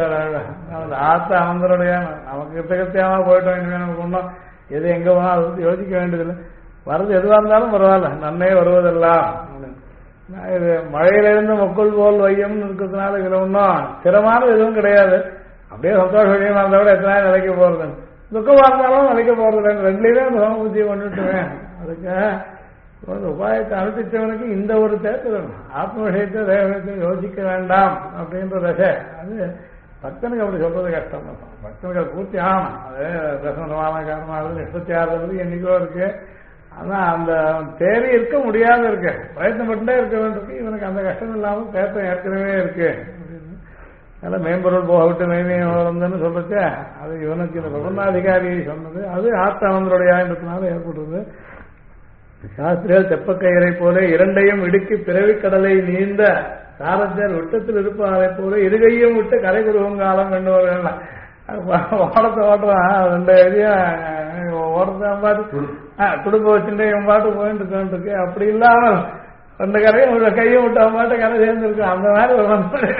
ஆத்த அனந்தருடையான நமக்கு கிட்டகத்தியாம போயிட்டோம். இனிமே நமக்கு ஒன்றும் எது எங்க போனா அதை பத்தி யோசிக்க வேண்டியதில்லை. வர்றது எதுவாக இருந்தாலும் பரவாயில்ல, நன்னே வருவதெல்லாம். இது மழையிலிருந்து மொக்குள் போல் வையம்னு இருக்கிறதுனால இதுல ஒன்றும் சிரமமான எதுவும் கிடையாது. அப்படியே சந்தோஷ விஷயமா இருந்தா கூட எத்தனை நிலைக்க போறது, துக்கமா இருந்தாலும் நிலைக்க போறது. ரெண்டுலேயுமே அந்த சமபுத்தியை கொண்டுட்டுவேன். அதுக்கு உபாயத்தை அனுப்பிச்சவனுக்கு இந்த ஒரு தேர்தல் ஆத்ம விஷயத்தை தேவ விஷயத்தை யோசிக்க வேண்டாம் அப்படின்ற தசை. அது பக்தனுக்கு அப்படி சொல்றது கஷ்டம். பக்தனுக்கு அது பூர்த்தி ஆகணும். அது பிரசனமான காரணமாக நிஷ்பத்தி ஆறுறது என்னைக்கோ இருக்கு. ஆனா அந்த தேவை இருக்க முடியாத இருக்கு, பிரயத்னம் மட்டும்தான் இருக்க வேண்டியிருக்கு. இவனுக்கு அந்த கஷ்டம் இல்லாமல் தேர்த்தம் ஏற்கனவே இருக்கு. அதனால மேம்பொருள் போக விட்டு மெய்மையன்னு சொல்லிச்சு. அது இவனுக்கு இந்த பிரபன்னாதிகாரியை சொன்னது. அது ஆத்தானந்தருடையான்றதுனால ஏற்படுறது. சாஸ்திரிகள் தெப்பக்கயிறை போல இரண்டையும் இடுக்கி பிறவி கடலை நீந்த சாரத்தியர் விட்டத்தில் இருப்பாரை போல இருகையும் விட்டு கரை குருவங்காலம் என்னவர்கள் ஓடத்தை ஓட்டுறான். ரெண்டு இதையும் ஓடுறதான் பாட்டு துடுப்ப வச்சுட்டு என் பாட்டு போயிட்டு இருக்கேன். அப்படி இல்லாமல் ரெண்டு கரையும் கையும் விட்டு அவன் பாட்டு கரை சேர்ந்துருக்கோம். அந்த மாதிரி ஒரு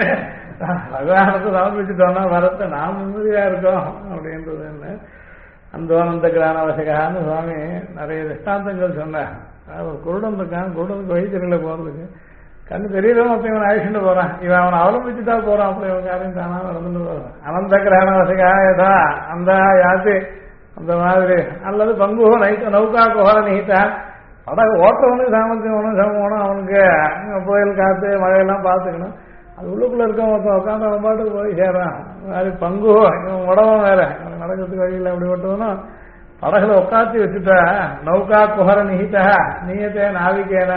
பகவானத்தை சமர்ப்பிச்சுட்டோம்னா வரத்தை நாம் நிம்மதியா இருக்கோம் அப்படின்றது. என்ன அந்தோனந்த கிரானவசகான்னு சுவாமி நிறைய திஷ்டாந்தங்கள் சொன்னார். ஒரு குருடன் இருக்கான், குருடனுக்கு வழித்தறில போறதுக்கு கண்ணு தெரியலன்னு ஒருத்தன் இவன் அழிச்சுட்டு போறான். இவன் அவனை அவலம்பிச்சுட்டா போறான். அப்படி இவன் காரியம் தானா நடந்துட்டு போறான். அனந்த கிரானவசகா ஏதா அந்த யாத்து அந்த மாதிரி அல்லது பங்கு நௌகா கோர நீட்டான். படகு ஓட்டுறவனுக்கு சாமர்த்தியம் வேணும், சமம் வேணும். அவனுக்கு புயல் காத்து மழையெல்லாம் பார்த்துக்கணும். அது உள்ளுக்குள்ள இருக்க உட்காந்து அவன் பாட்டுக்கு போய் சேரான். மாதிரி பங்கு இவன் உடம்பும் வேற நடக்கிறதுக்கு வழியில் அப்படி ஓட்டுவனும் படகுல உட்காத்தி வச்சுட்டா நௌகா குஹர நிகிதா நீயத்தே நாவிக்கேன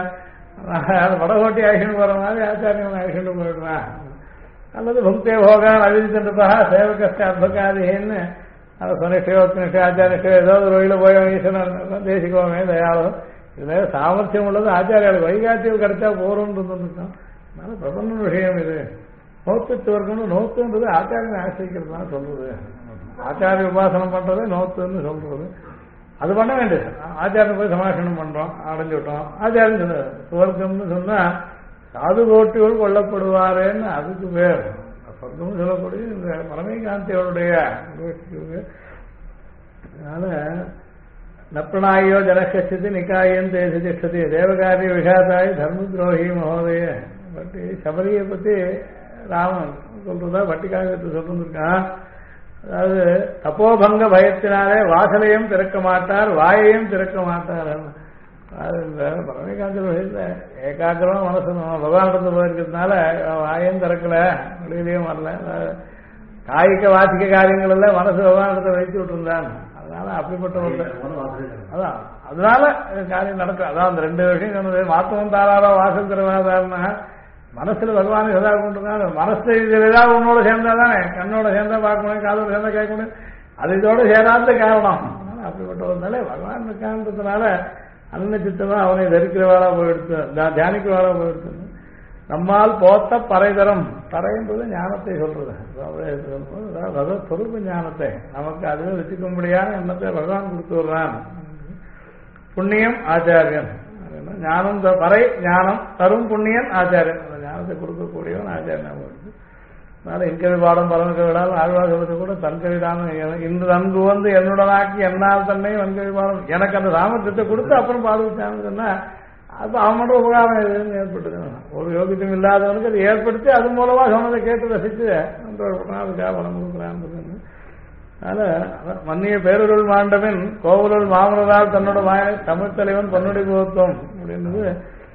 படகு ஓட்டி ஆகிட்டு போற மாதிரி ஆச்சாரியன் ஆகிட்டு போயிடுறான். அல்லது பக்தே போகான் அவிதித்தா சேவகஸ்ட அத்பகாதின்னு அதை சொன்னிஷ்டே ஆச்சாரிஷ்டே ஏதோ ஒரு வழியில போய் ஈஸ்வரன் தேசிக்குவோமே தயாளம். இதுல சாமர்த்தியம் உள்ளது ஆச்சாரியாளுக்கு வைகாத்தியம் கிடைச்சா போறோம்னு இருக்கான். அதனால பிரபந்த விஷயம் இது. நோத்து இருக்கணும். நோத்துன்றது ஆச்சாரியனை ஆசிரிக்கிறது தான் சொல்றது. ஆச்சாரிய உபாசனம் பண்றது நோத்துன்னு சொல்றது. அது பண்ண வேண்டியது. ஆச்சாரம் போய் சமாஷணம் பண்றோம், அடைஞ்சு விட்டோம். ஆச்சாரம் சொன்ன சுவர்க்கம்னு சொன்னா சாது கோட்டியோடு கொல்லப்படுவாரேன்னு அதுக்கு பேர். சொர்க்கம்னு சொல்லக்கூடிய இந்த பரமேகாந்தியோடைய. அதனால நப்ரணாயோ ஜனகச்சதி நிக்காயம் தேசி திஷ்டதி தேவகாரிய விகாதாய் தர்மத்ரோஹி மகோதய. பட் சபரியை பத்தி ராமன் சொல்றதா வட்டிக்காகத்தை சொல்லிருக்கான். அதாவது தப்போபங்க பயத்தினாலே வாசலையும் திறக்க மாட்டார், வாயையும் திறக்க மாட்டார். அது இந்த பரமேகாந்த விஷயத்துல ஏகாக்கிரமா மனசு பகவானிடத்து போயிருக்கிறதுனால வாயையும் திறக்கல, வெளியிலையும் வரல. காய்க்க வாசிக்க காரியங்கள் எல்லாம் மனசு பகவானிடத்தை வைத்து விட்டுருந்தான். அதனால அப்படிப்பட்ட ஒரு அதான் அதனால காரியம் நடக்கும். அதான் அந்த ரெண்டு விஷயம் சொன்னது. மாத்தவன் தாராரோ வாசல் திறவாதாருன்னா மனசுல பகவானை சதா கொண்டிருந்தாங்க. மனசு இதுல ஏதாவது உன்னோட சேர்ந்தாதானே, கண்ணோட சேர்ந்தா பார்க்க முடியும், காதோட சேர்ந்தா கேட்க முடியும். அது இதோட சேராத காரணம். அப்படிப்பட்ட ஒரு நிலை பகவான் இருக்கான்றதுனால அன்ன சித்தமா அவனை தரிக்கிறவாளா போயிடுத்து, தியானிக்கிறவாளா போயிடுத்து. நம்மால் போத்த பறைதரம், பறைன்றது ஞானத்தை சொல்றது. பகவத் சொரூப ஞானத்தை நமக்கு அதுவே வச்சுக்க முடியாத எண்ணத்தை பகவான் கொடுத்து விடுறான். புண்ணியம் ஆச்சாரியன். ஞானம் பறை ஞானம் தரும் புண்ணியன் ஆச்சாரியன். அந்த ஞானத்தை கொடுக்கக்கூடியவன் ஆச்சாரியன். அதனால இன்கவி பாடம் பரமக்க விடாமல் ஆழ்வாசத்தை கூட தன்கவிடாமல் இன்று நன்கு வந்து என்னுடனாக்கி என்னால் தன்னை வன்கவி பாடம் எனக்கு அந்த சாமர்த்தியத்தை கொடுத்து அப்புறம் பாடுவிச்சான்னு சொன்னா அது அவன் மட்டும் உபகாரம் எதுன்னு ஏற்பட்டு ஒரு யோகியம் இல்லாதவனுக்கு அது ஏற்படுத்தி அது மூலமா சொன்னதை கேட்டு ரசித்து அதுக்காக பணம் கொடுக்குறான்னு. அதனால மன்னிய பேருருள் மாண்டவன் கோவலுள் மாமனதால் தன்னோட வாயை தமிழ் தலைவன் பொன்னுடி போத்தோம் அப்படின்றது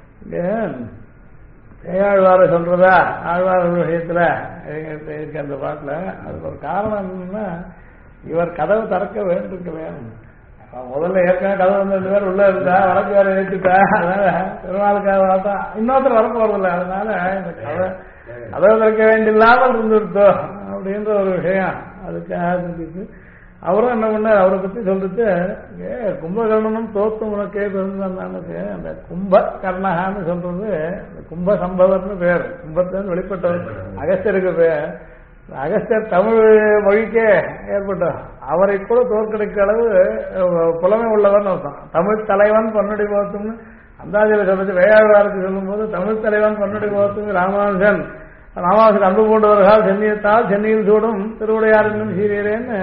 பேயாழ்வார சொல்றதா ஆழ்வார விஷயத்துல இருக்க அந்த பாட்டுல. அதுக்கு ஒரு காரணம் என்னன்னா இவர் கதவு திறக்க வேண்டியிருக்கவேன். முதல்ல ஏற்கனவே கதவு வந்து 2 பேர் உள்ள இருந்தா வழக்கு வேற ஏற்றுட்டா. அதனால பெருமாளுக்காக பார்த்தா இன்னொருத்தர் வர போறதில்லை. அதனால இந்த கதவு திறக்க வேண்டியில்லாமல் இருந்துருத்தோம் அப்படின்ற ஒரு விஷயம் அதுக்காக செஞ்சுட்டு அவரும் என்ன பண்ணார். அவரை பத்தி சொல்லிட்டு கும்பகர்ணனும் தோத்தும் உனக்கே பிறந்தானுக்கு அந்த கும்ப கர்ணகான்னு சொல்றது கும்ப சம்பவர்னு பேர். கும்பத்திலிருந்து வெளிப்பட்டவர். அகஸ்தியருக்கு அகஸ்தியர் தமிழ் மொழிக்கே ஏற்பட்டார். அவரை கூட தோற்கடிக்கிற அளவு புலமை உள்ளவன் அர்த்தம். தமிழ் தலைவன் பொன்னுடி போத்தும்னு அந்தாதியில சொல்லிச்சு. வேயாழ்வாருக்கு சொல்லும் போது தமிழ் தலைவன் பொன்னுடி போத்தும் ராமானுஜன் அன்பு பூண்டவர்கள் சென்னியத்தால் சென்னியில் சூடும் திருவுடையார் என்னும் சீரியரேன்னு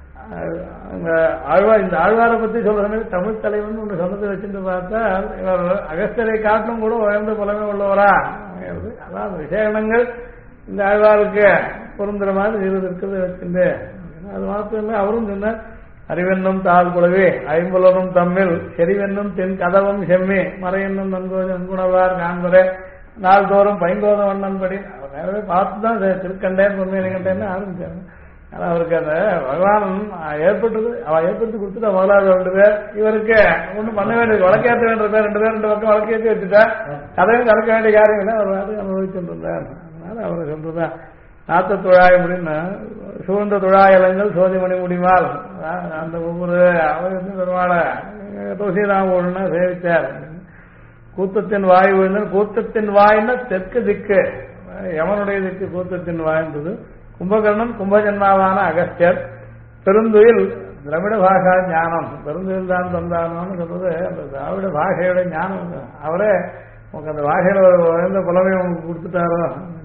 ஆழ்வார். இந்த ஆழ்வாரை பத்தி சொல்றது தமிழ் தலைவன் ஒன்று சொன்னதை வச்சுட்டு பார்த்தா இவர் அகஸ்தியரை காட்டும் கூட உயர்ந்த புலமை உள்ளவரா. அதான் விசேஷங்கள் இந்த ஆழ்வாருக்கு பொருந்துற மாதிரி இருக்கிறது வச்சுட்டு அது மாத்திரம் இல்லை. அவரும் சொன்னார், அறிவென்னும் தாழ் குழவே ஐம்புலனும் தம்மில் செறிவென்னும் தென் கதவம் செம்மி மறையென்னும் நன்குணவார் காண்பரே நாள்தோறும் பைங்கோதம் வண்ணன்படி. அவர் நேரவே பார்த்துதான் திருக்கண்டேன் பொன்மையிலங்கண்டேன்னு ஆரம்பிச்சாங்க. ஆனா அவருக்கு அந்த பகவான் ஏற்பட்டது அவ ஏற்படுத்தி கொடுத்துட்டா முதலாவது 2 பேர். இவருக்கு ஒன்றும் பண்ண வேண்டியது வழக்கேற்ற வேண்டிய பேர் 2 பேர் 2 பக்கம் வழக்கேற்றி வச்சுட்டா கதையும் கலக்க வேண்டிய காரியம் இல்லை. அவர் மாதிரி அனுபவிச்சுட்டு இருந்தார். அதனால அவர் சொல்றதான் நாத்த துழாய முடின்னு சூழ்ந்த துழாயலங்கள் சோதிமணி முடிமால் அந்த ஒவ்வொரு அவர் பெருமாள துளசிராம சேவித்தார். கூத்தத்தின் வாய் விழுந்த கூத்தத்தின் வாய்னா தெற்கு திக்கு யமனுடைய திக்கு கூத்தத்தின் வாய்ந்தது. கும்பகர்ணன் கும்பஜன்மாவான அகஸ்தியர் பெருந்துயில் திராவிட பாஷா ஞானம் பெருந்துயில் தான் தந்தானு சொல்றது அந்த திராவிட பாஷையோட ஞானம். அவரே உங்களுக்கு அந்த பாஷையில உயர்ந்த புலமை உங்களுக்கு கொடுத்துட்டாரோ.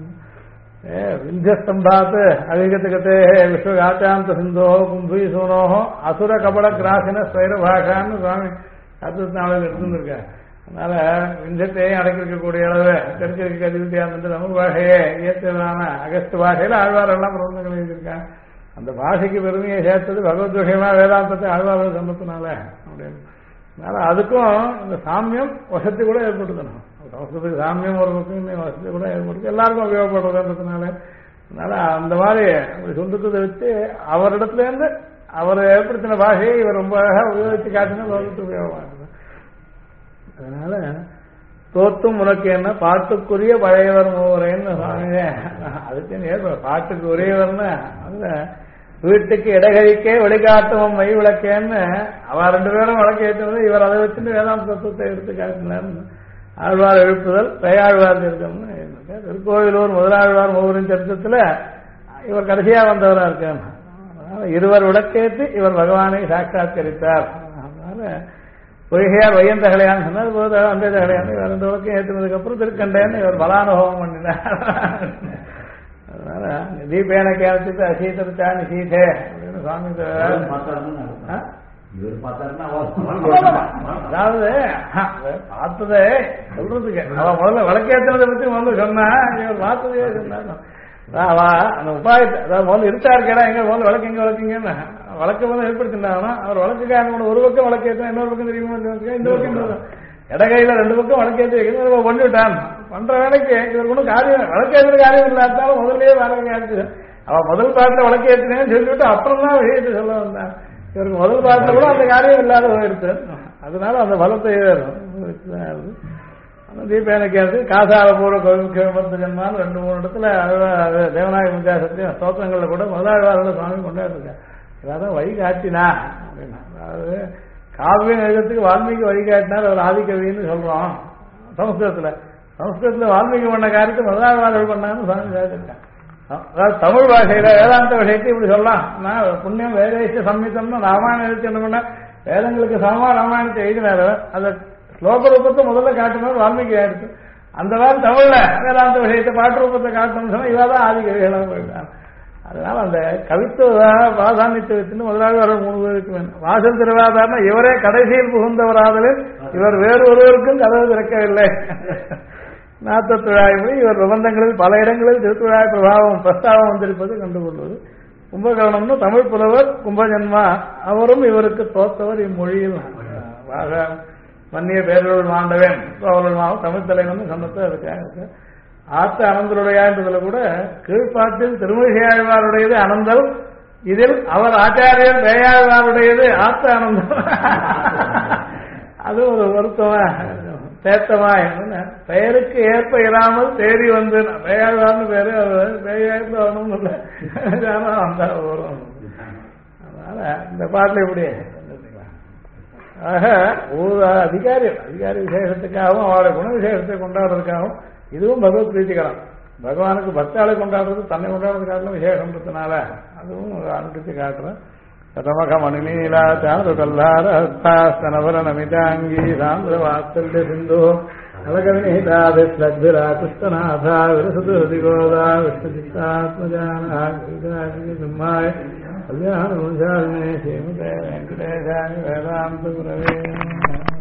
விந்தியஸ்தம்பாத் அவிகதகத்தே விஸ்வகாச்சாந்த சிந்தோ கும்பி சூனோஹோ அசுர கபட கிராசின ஸ்வைர பாஷான்னு சுவாமி 24 எடுத்துருக்காரு. அதனால விந்தியத்தையும் அடக்கிருக்கக்கூடிய அளவு தெற்கிற்கு அதிபதியாக தமிழ் பாஷையே இயற்றதான அகஸ்து பாஷையில ஆழ்வாரெல்லாம் பிரபந்தங்கள் எழுதியிருக்காங்க. அந்த பாஷைக்கு பெருமையை சேர்த்தது பகவத் விஷயமா வேதாந்தத்தை ஆழ்வார்கள் சம்பத்தினால அப்படின்னு. அதனால அதுக்கும் இந்த சாமியம் வசதி கூட ஏற்படுத்தணும். சமஸ்கிருதத்துக்கு சாமியம் ஒரு பக்கம் வசதி கூட ஏற்படுத்தி எல்லாருக்கும் உபயோகப்படுறதுன்றதுனால அதனால அந்த மாதிரி சொந்தத்தை வச்சு அவரிடத்துல இருந்து அவர் ஏற்படுத்தின பாஷையை இவர் ரொம்ப அழகாக உபயோகித்து காட்டினா லோகத்துக்கு உபயோகமாகுது. அதனால தோத்தும் உனக்கு என்ன பாட்டுக்குரிய பழையவர் மூவரேன்னு சுவாமியே அதுக்கு பாட்டுக்கு உரியவர்னு அதுல வீட்டுக்கு இடகழிக்கே வழிகாட்டுவோம் மை விளக்கேன்னு அவ 2 பேரும் வழக்கேற்றது. இவர் அதை வச்சுட்டு வேதாந்த தத்துவத்தை எடுத்து காட்டினார்னு ஆழ்வார் எழுப்புதல் பெயாழ்வார் இருக்கணும்னு திருக்கோவிலூர் முதலாழ்வார் மூவரின் சரித்திரத்துல இவர் கடைசியா வந்தவரா இருக்கார். அதனால இருவர் விளக்கேற்று இவர் பகவானை சாட்சாத்கரித்தார். அதனால பொய்கையார் வையந்த கலையான்னு சொன்னார். போது அந்த கலையான்னு வேற 2 விளக்கம் ஏற்றுனதுக்கு அப்புறம் திருக்கண்டேன்னு இவர் பலானுபவம் பண்ணினார். அதனால தீபேன கேரத்துக்கு அசீதா நிசீதே அப்படின்னு சுவாமி அதாவது பார்த்ததே சொல்றதுக்கு அவ முதல்ல விளக்கேற்றினதை பத்தி முதல்ல சொன்னா இவர் பார்த்ததே சொன்னாங்க. அந்த உபாயத்தை அதாவது முதல்ல இருட்டார் கேடா எங்க முதல்ல விளக்கு எங்க விளக்குங்கன்னு வழக்க வந்து ஏற்படுத்தினாங்கன்னா அவர் வழக்குக்காக ஒரு பக்கம் வழக்கேற்ற இன்னொரு பக்கம் தெரியுமா இந்த பக்கம் இடகையில 2 பக்கம் வழக்கேற்றி வைக்கணும் பண்ணிவிட்டான். பண்ற வேலைக்கு இவருக்கு ஒன்றும் காரியம் வழக்கேற்ற காரியம் இல்லாட்டாலும் முதல்லயே வேலை ஆச்சு. அவன் முதல் பாட்டில் வழக்கேற்றினேன்னு சொல்லிவிட்டு அப்புறம் தான் விஷயத்தை சொல்ல வந்தான். இவருக்கு முதல் பாட்டில் கூட அந்த காரியம் இல்லாத போயிடுச்சு. அதனால அந்த பலத்தை தீபேனக்கு காசால பூர்வ கோவிமர்த்த ஜன்மான்னு 2-3 இடத்துல தேவநாயக வித்தியாசத்தையும் ஸ்தோத்திரங்கள்ல கூட முதலாழ்வாரோட சுவாமி கொண்டாடிருக்காங்க. இதான் வழிகாட்டினா அப்படின்னா அதாவது காவியம் எழுதுறதுக்கு வால்மீகி வழிகாட்டினார். அவர் ஆதிக்கவின்னு சொல்றோம் சமஸ்கிருதத்துல வால்மீகி பண்ண காரியத்தை முதலாழ்வார்கள் பண்ணாங்கன்னு சுவாமி கேட்டிருக்கேன். அதாவது தமிழ் பாஷையில வேதாந்த விஷயத்தை இப்படி சொல்லலாம். நான் புண்ணியம் வேதேச சம்மிதம்னு ராமாயணம் எழுதி என்ன பண்ண வேதங்களுக்கு சமமா ராமாயணத்தை எழுதினாரு. அந்த ஸ்லோக ரூபத்தை முதல்ல காட்டினார் வால்மீகி ஆயிடுச்சு. அந்த மாதிரி தமிழ்ல வேதாந்த விஷயத்தை பாட்டு ரூபத்தை காட்டணும்னு சொன்னா இவாதான் ஆதிக்கவிகளாக போயிட்டாங்க. அதனால அந்த கவித்துவ பிராதானியத்தை வச்சுன்னு முதலாளி 3 பேருக்கு வேணும். வாசல் திறவாதார்னா இவரே கடைசியில் புகுந்தவராதலில் இவர் வேறு ஒருவருக்கும் கதவு திறக்கவில்லை. நாத்தத்துழாய் இவர் பிரபந்தங்களில் பல இடங்களில் திருத்துழாய் பிரபாவம் பிரஸ்தாவம் வந்திருப்பது கண்டுகொள்வது. கும்பகர்ணம்னு தமிழ் புலவர் கும்பஜன்மா அவரும் இவருக்கு தோத்தவர் இம்மொழியில் மன்னிய பேரொருள் மாண்டவன் அவர்கள் தமிழ் தலைவன் சொன்னது அதுக்காக ஆத்த அனந்தருடையான்றதுல கூட கீழ்பாட்டில் திருமொழியாழ்வாருடையது அனந்தல், இதில் அவர் ஆச்சாரியர் பேயாழ்வாருடையது ஆத்த ஆனந்தம். அது ஒரு வருத்தமா தேத்தமா என்ன பெயருக்கு ஏற்ப இராமல் தேடி வந்து பேயாழ்வார்னு பேரு பேயாழ்ந்து வரணும் இல்லை வரும். அதனால இந்த பாட்டில் இப்படி ஆக அதிகாரி விசேஷத்துக்காகவும் அவருடைய குண விசேஷத்தை கொண்டாடுறதுக்காகவும் இதுவும் பகவத் பிரீத்திகரம். பகவானுக்கு பக்தாளை கொண்டாடுறது தன்னை கொண்டாடுறது காட்டிலும் விசேஷம்ன்றதுனால அதுவும் ஒரு அனுப்பிச்சு காட்டுறேன். கதமக மணிநீலா சாரு கல்லாரஸ்தனவர நமிதாங்கி சாந்திர வாத்சல்ய சிந்து அலகவிநீதாதிஸ்லக்பிரா கிருஷ்ணநாதா விரசதுதிகோதா விஷ்ணுசித்தாத்மஜானா சிம்மாய கல்யாண குணசாலினே ஸ்ரீமதே வெங்கடேசாய வேதாந்த குரவே